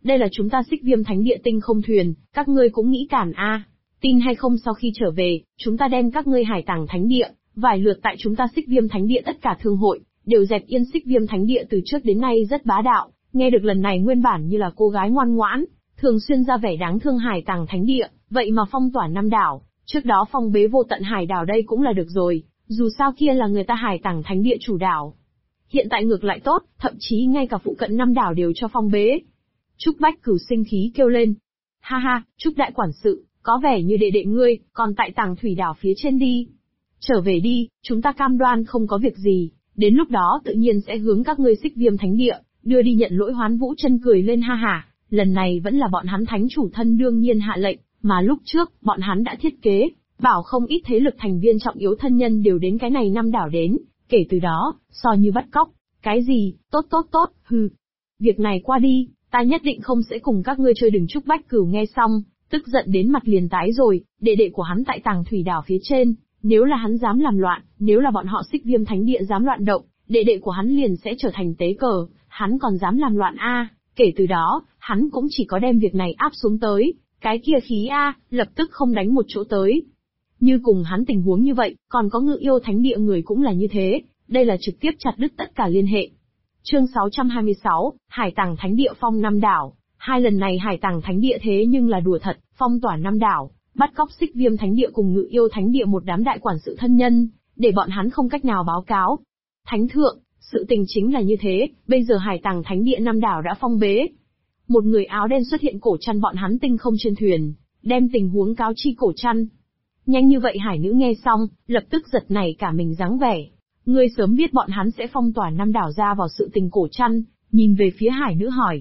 đây là chúng ta Xích Viêm Thánh Địa tinh không thuyền, các ngươi cũng nghĩ cản a? Tin hay không sau khi trở về, chúng ta đem các ngươi Hải Tàng Thánh Địa, vài lượt tại chúng ta Xích Viêm Thánh Địa tất cả thương hội, đều dẹp yên. Xích Viêm Thánh Địa từ trước đến nay rất bá đạo, nghe được lần này nguyên bản như là cô gái ngoan ngoãn, thường xuyên ra vẻ đáng thương Hải Tàng Thánh Địa, vậy mà phong tỏa 5 đảo, trước đó phong bế Vô Tận Hải đảo đây cũng là được rồi, dù sao kia là người ta Hải Tàng Thánh Địa chủ đảo. Hiện tại ngược lại tốt, thậm chí ngay cả phụ cận 5 đảo đều cho phong bế. Trúc Bách Cửu sinh khí kêu lên. Ha ha, Trúc đại quản sự, có vẻ như đệ đệ ngươi, còn tại Tàng Thủy đảo phía trên đi. Trở về đi, chúng ta cam đoan không có việc gì, đến lúc đó tự nhiên sẽ hướng các ngươi Xích Viêm Thánh Địa, đưa đi nhận lỗi. Hoán Vũ Chân cười lên ha hả, lần này vẫn là bọn hắn thánh chủ thân đương nhiên hạ lệnh, mà lúc trước, bọn hắn đã thiết kế, bảo không ít thế lực thành viên trọng yếu thân nhân đều đến cái này 5 đảo đến, kể từ đó, so như bắt cóc, cái gì, tốt, hừ. Việc này qua đi, ta nhất định không sẽ cùng các ngươi chơi. Đừng. Trúc Bách Cửu nghe xong, tức giận đến mặt liền tái rồi, đệ đệ của hắn tại Tàng Thủy đảo phía trên, nếu là hắn dám làm loạn, nếu là bọn họ Xích Viêm Thánh Địa dám loạn động, đệ đệ của hắn liền sẽ trở thành tế cờ, hắn còn dám làm loạn a? Kể từ đó, hắn cũng chỉ có đem việc này áp xuống tới, cái kia khí a, lập tức không đánh một chỗ tới. Như cùng hắn tình huống như vậy, còn có Ngự Yêu Thánh Địa người cũng là như thế, đây là trực tiếp chặt đứt tất cả liên hệ. Chương 626, Hải Tàng Thánh Địa phong 5 đảo. Hai lần này Hải Tàng Thánh Địa thế nhưng là đùa thật, phong tỏa 5 đảo, bắt cóc Xích Viêm Thánh Địa cùng Ngự Yêu Thánh Địa một đám đại quản sự thân nhân, để bọn hắn không cách nào báo cáo. Thánh thượng, sự tình chính là như thế, bây giờ Hải Tàng Thánh Địa 5 đảo đã phong bế. Một người áo đen xuất hiện cổ chăn bọn hắn tinh không trên thuyền, đem tình huống cáo chi cổ chăn. Nhanh như vậy hải nữ nghe xong, lập tức giật nảy cả mình dáng vẻ. Ngươi sớm biết bọn hắn sẽ phong tỏa 5 đảo ra vào sự tình. Cổ chăn, nhìn về phía hải nữ hỏi.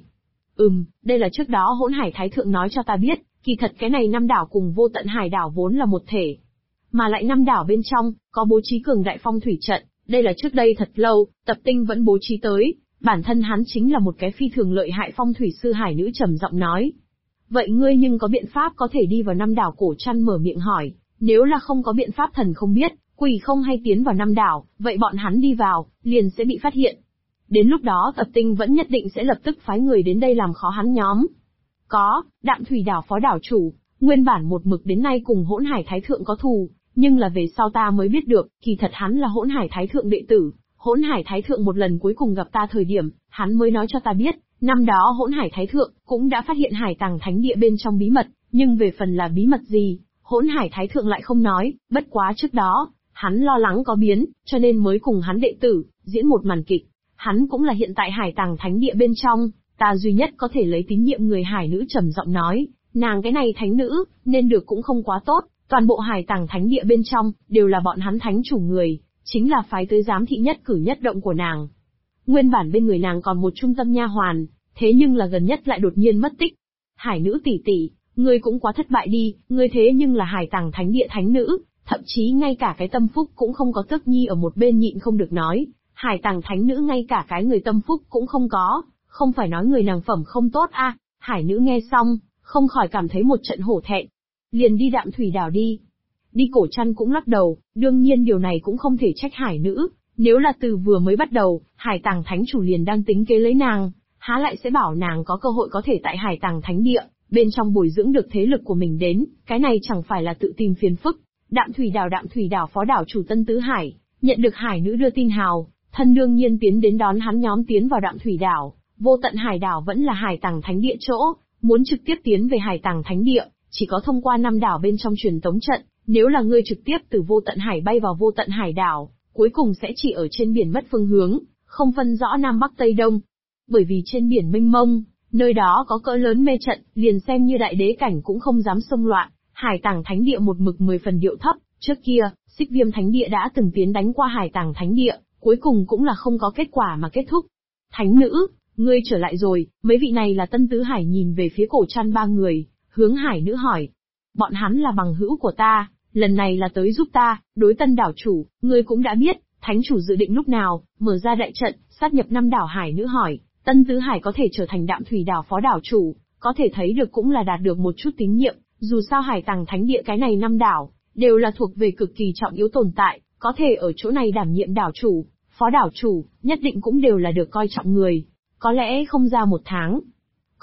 Đây là trước đó Hỗn Hải Thái Thượng nói cho ta biết, kỳ thật cái này 5 đảo cùng Vô Tận Hải đảo vốn là một thể. Mà lại 5 đảo bên trong, có bố trí cường đại phong thủy trận, đây là trước đây thật lâu, Tập Tinh vẫn bố trí tới, bản thân hắn chính là một cái phi thường lợi hại phong thủy sư. Hải nữ trầm giọng nói. Vậy ngươi nhưng có biện pháp có thể đi vào 5 đảo? Cổ chăn mở miệng hỏi, nếu là không có biện pháp thần không biết, quỷ không hay tiến vào 5 đảo, vậy bọn hắn đi vào, liền sẽ bị phát hiện. Đến lúc đó Tập Tinh vẫn nhất định sẽ lập tức phái người đến đây làm khó hắn nhóm. Có, Đạm Thủy đảo phó đảo chủ, nguyên bản một mực đến nay cùng Hỗn Hải Thái Thượng có thù, nhưng là về sau ta mới biết được, kỳ thật hắn là Hỗn Hải Thái Thượng đệ tử. Hỗn Hải Thái Thượng một lần cuối cùng gặp ta thời điểm, hắn mới nói cho ta biết, năm đó Hỗn Hải Thái Thượng cũng đã phát hiện Hải Tàng Thánh Địa bên trong bí mật, nhưng về phần là bí mật gì, Hỗn Hải Thái Thượng lại không nói, bất quá trước đó, hắn lo lắng có biến, cho nên mới cùng hắn đệ tử, diễn một màn kịch. Hắn cũng là hiện tại Hải Tàng Thánh Địa bên trong, ta duy nhất có thể lấy tín nhiệm người. Hải nữ trầm giọng nói, nàng cái này thánh nữ, nên được cũng không quá tốt, toàn bộ Hải Tàng Thánh Địa bên trong, đều là bọn hắn thánh chủ người, chính là phái tới giám thị nhất cử nhất động của nàng. Nguyên bản bên người nàng còn một trung tâm nha hoàn, thế nhưng là gần nhất lại đột nhiên mất tích. Hải nữ tỷ tỷ, ngươi cũng quá thất bại đi, ngươi thế nhưng là Hải Tàng Thánh Địa thánh nữ, thậm chí ngay cả cái tâm phúc cũng không có. Tước Nhi ở một bên nhịn không được nói, Hải Tàng Thánh nữ ngay cả cái người tâm phúc cũng không có, không phải nói người nàng phẩm không tốt a? Hải nữ nghe xong, không khỏi cảm thấy một trận hổ thẹn. Liền đi Đạm Thủy đảo đi. Đi. Cổ chăn cũng lắc đầu, đương nhiên điều này cũng không thể trách hải nữ, nếu là từ vừa mới bắt đầu, Hải Tàng Thánh chủ liền đang tính kế lấy nàng, há lại sẽ bảo nàng có cơ hội có thể tại Hải Tàng Thánh Địa bên trong bồi dưỡng được thế lực của mình đến, cái này chẳng phải là tự tìm phiền phức. Đạm Thủy đảo phó đảo chủ Tân Tứ Hải, nhận được hải nữ đưa tin hào, thân đương nhiên tiến đến đón hắn nhóm tiến vào Đạm Thủy đảo. Vô Tận Hải đảo vẫn là Hải Tàng Thánh Địa chỗ, muốn trực tiếp tiến về Hải Tàng Thánh Địa, chỉ có thông qua 5 đảo bên trong truyền tống trận, nếu là ngươi trực tiếp từ Vô Tận Hải bay vào Vô Tận Hải đảo, cuối cùng sẽ chỉ ở trên biển mất phương hướng, không phân rõ Nam Bắc Tây Đông. Bởi vì trên biển mênh mông, nơi đó có cỡ lớn mê trận, liền xem như đại đế cảnh cũng không dám xông loạn. Hải Tàng Thánh Địa một mực 10 phần điệu thấp, trước kia, Xích Viêm Thánh Địa đã từng tiến đánh qua Hải Tàng Thánh Địa, cuối cùng cũng là không có kết quả mà kết thúc. Thánh nữ, ngươi trở lại rồi. Mấy vị này là Tân Tứ Hải nhìn về phía Cổ chăn ba người, hướng hải nữ hỏi. Bọn hắn là bằng hữu của ta, lần này là tới giúp ta, đối Tân đảo chủ, ngươi cũng đã biết, thánh chủ dự định lúc nào, mở ra đại trận, sát nhập 5 đảo. Hải nữ hỏi, Tân Tứ Hải có thể trở thành Đạm Thủy đảo phó đảo chủ, có thể thấy được cũng là đạt được một chút tín nhiệm, dù sao Hải Tàng Thánh Địa cái này 5 đảo, đều là thuộc về cực kỳ trọng yếu tồn tại, có thể ở chỗ này đảm nhiệm đảo chủ, phó đảo chủ, nhất định cũng đều là được coi trọng người. Có lẽ không ra 1 tháng.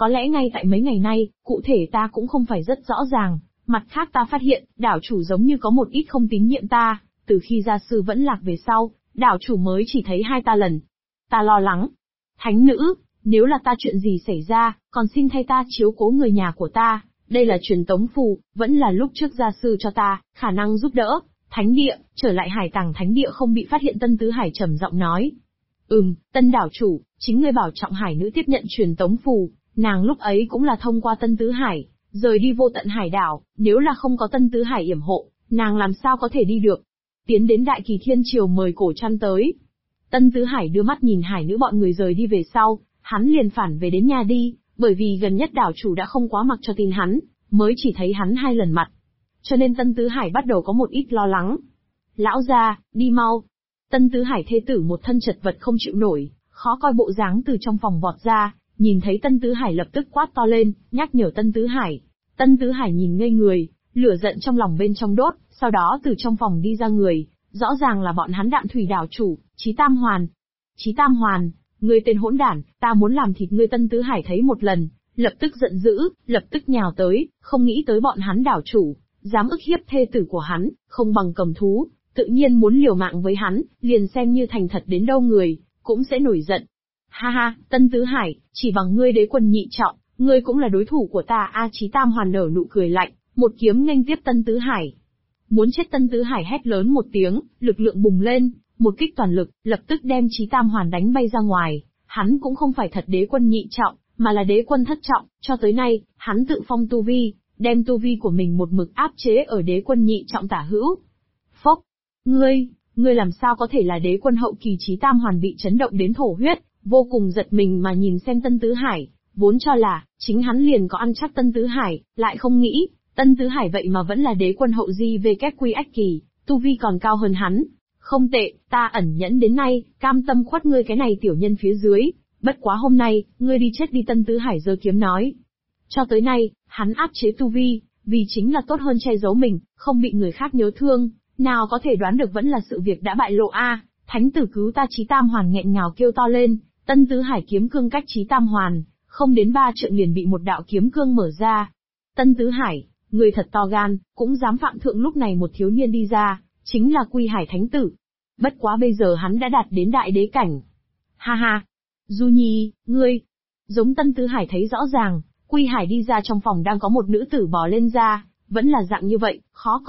Có lẽ ngay tại mấy ngày nay, cụ thể ta cũng không phải rất rõ ràng, mặt khác ta phát hiện, đảo chủ giống như có một ít không tín nhiệm ta, từ khi gia sư vẫn lạc về sau, đảo chủ mới chỉ thấy hai ta lần. Ta lo lắng. Thánh nữ, nếu là ta chuyện gì xảy ra, còn xin thay ta chiếu cố người nhà của ta, đây là truyền tống phù, vẫn là lúc trước gia sư cho ta, khả năng giúp đỡ. Thánh địa, trở lại Hải Tàng Thánh địa không bị phát hiện Tân Tứ Hải trầm giọng nói. Tân đảo chủ, chính ngươi bảo trọng Hải nữ tiếp nhận truyền tống phù, nàng lúc ấy cũng là thông qua Tân Tứ Hải, rời đi vô tận hải đảo, nếu là không có Tân Tứ Hải yểm hộ, nàng làm sao có thể đi được. Tiến đến Đại Kỳ Thiên Triều mời cổ trăn tới. Tân Tứ Hải đưa mắt nhìn hải nữ bọn người rời đi về sau, hắn liền phản về đến nhà đi, bởi vì gần nhất đảo chủ đã không quá mặc cho tin hắn, mới chỉ thấy hắn 2 lần mặt. Cho nên Tân Tứ Hải bắt đầu có một ít lo lắng. Lão gia, đi mau. Tân Tứ Hải thê tử một thân chật vật không chịu nổi, khó coi bộ dáng từ trong phòng vọt ra, nhìn thấy Tân Tứ Hải lập tức quát to lên, nhắc nhở Tân Tứ Hải. Tân Tứ Hải nhìn ngây người, lửa giận trong lòng bên trong đốt, sau đó từ trong phòng đi ra người, rõ ràng là bọn hắn Đạm Thủy đảo chủ, Chí Tam Hoàn. Chí Tam Hoàn, ngươi tên hỗn đản, ta muốn làm thịt ngươi. Tân Tứ Hải thấy một lần, lập tức giận dữ, lập tức nhào tới, không nghĩ tới bọn hắn đảo chủ, dám ức hiếp thê tử của hắn, không bằng cầm thú, tự nhiên muốn liều mạng với hắn, liền xem như thành thật đến đâu người, cũng sẽ nổi giận. Ha ha, Tân Tứ Hải, chỉ bằng ngươi đế quân nhị trọng, ngươi cũng là đối thủ của ta. Chí Tam Hoàn nở nụ cười lạnh, một kiếm nghênh tiếp Tân Tứ Hải. Muốn chết. Tân Tứ Hải hét lớn một tiếng, lực lượng bùng lên, một kích toàn lực, lập tức đem Chí Tam Hoàn đánh bay ra ngoài. Hắn cũng không phải thật đế quân nhị trọng, mà là đế quân thất trọng, cho tới nay, hắn tự phong tu vi, đem tu vi của mình một mực áp chế ở đế quân nhị trọng tả hữu. Phốc! Ngươi làm sao có thể là đế quân hậu kỳ? Chí Tam Hoàn bị chấn động đến thổ huyết, vô cùng giật mình mà nhìn xem Tân Tứ Hải, vốn cho là, chính hắn liền có ăn chắc Tân Tứ Hải, lại không nghĩ, Tân Tứ Hải vậy mà vẫn là đế quân hậu GVQ ách kỳ, tu vi còn cao hơn hắn. Không tệ, ta ẩn nhẫn đến nay, cam tâm khuất ngươi cái này tiểu nhân phía dưới, bất quá hôm nay, ngươi đi chết đi. Tân Tứ Hải giơ kiếm nói. Cho tới nay, hắn áp chế tu vi, vì chính là tốt hơn che giấu mình, không bị người khác nhớ thương, nào có thể đoán được vẫn là sự việc đã bại lộ thánh tử cứu ta. Chí Tam Hoàn nghẹn ngào kêu to lên, Tân Tứ Hải kiếm cương cách Chí Tam Hoàn, không đến 3 trượng liền bị một đạo kiếm cương mở ra. Tân Tứ Hải, người thật to gan, cũng dám phạm thượng. Lúc này một thiếu niên đi ra, chính là Quy Hải thánh tử. Bất quá bây giờ hắn đã đạt đến đại đế cảnh. Ha ha! Du Nhi, ngươi! Giống Tân Tứ Hải thấy rõ ràng, Quy Hải đi ra trong phòng đang có một nữ tử bò lên ra, vẫn là dạng như vậy, khó coi.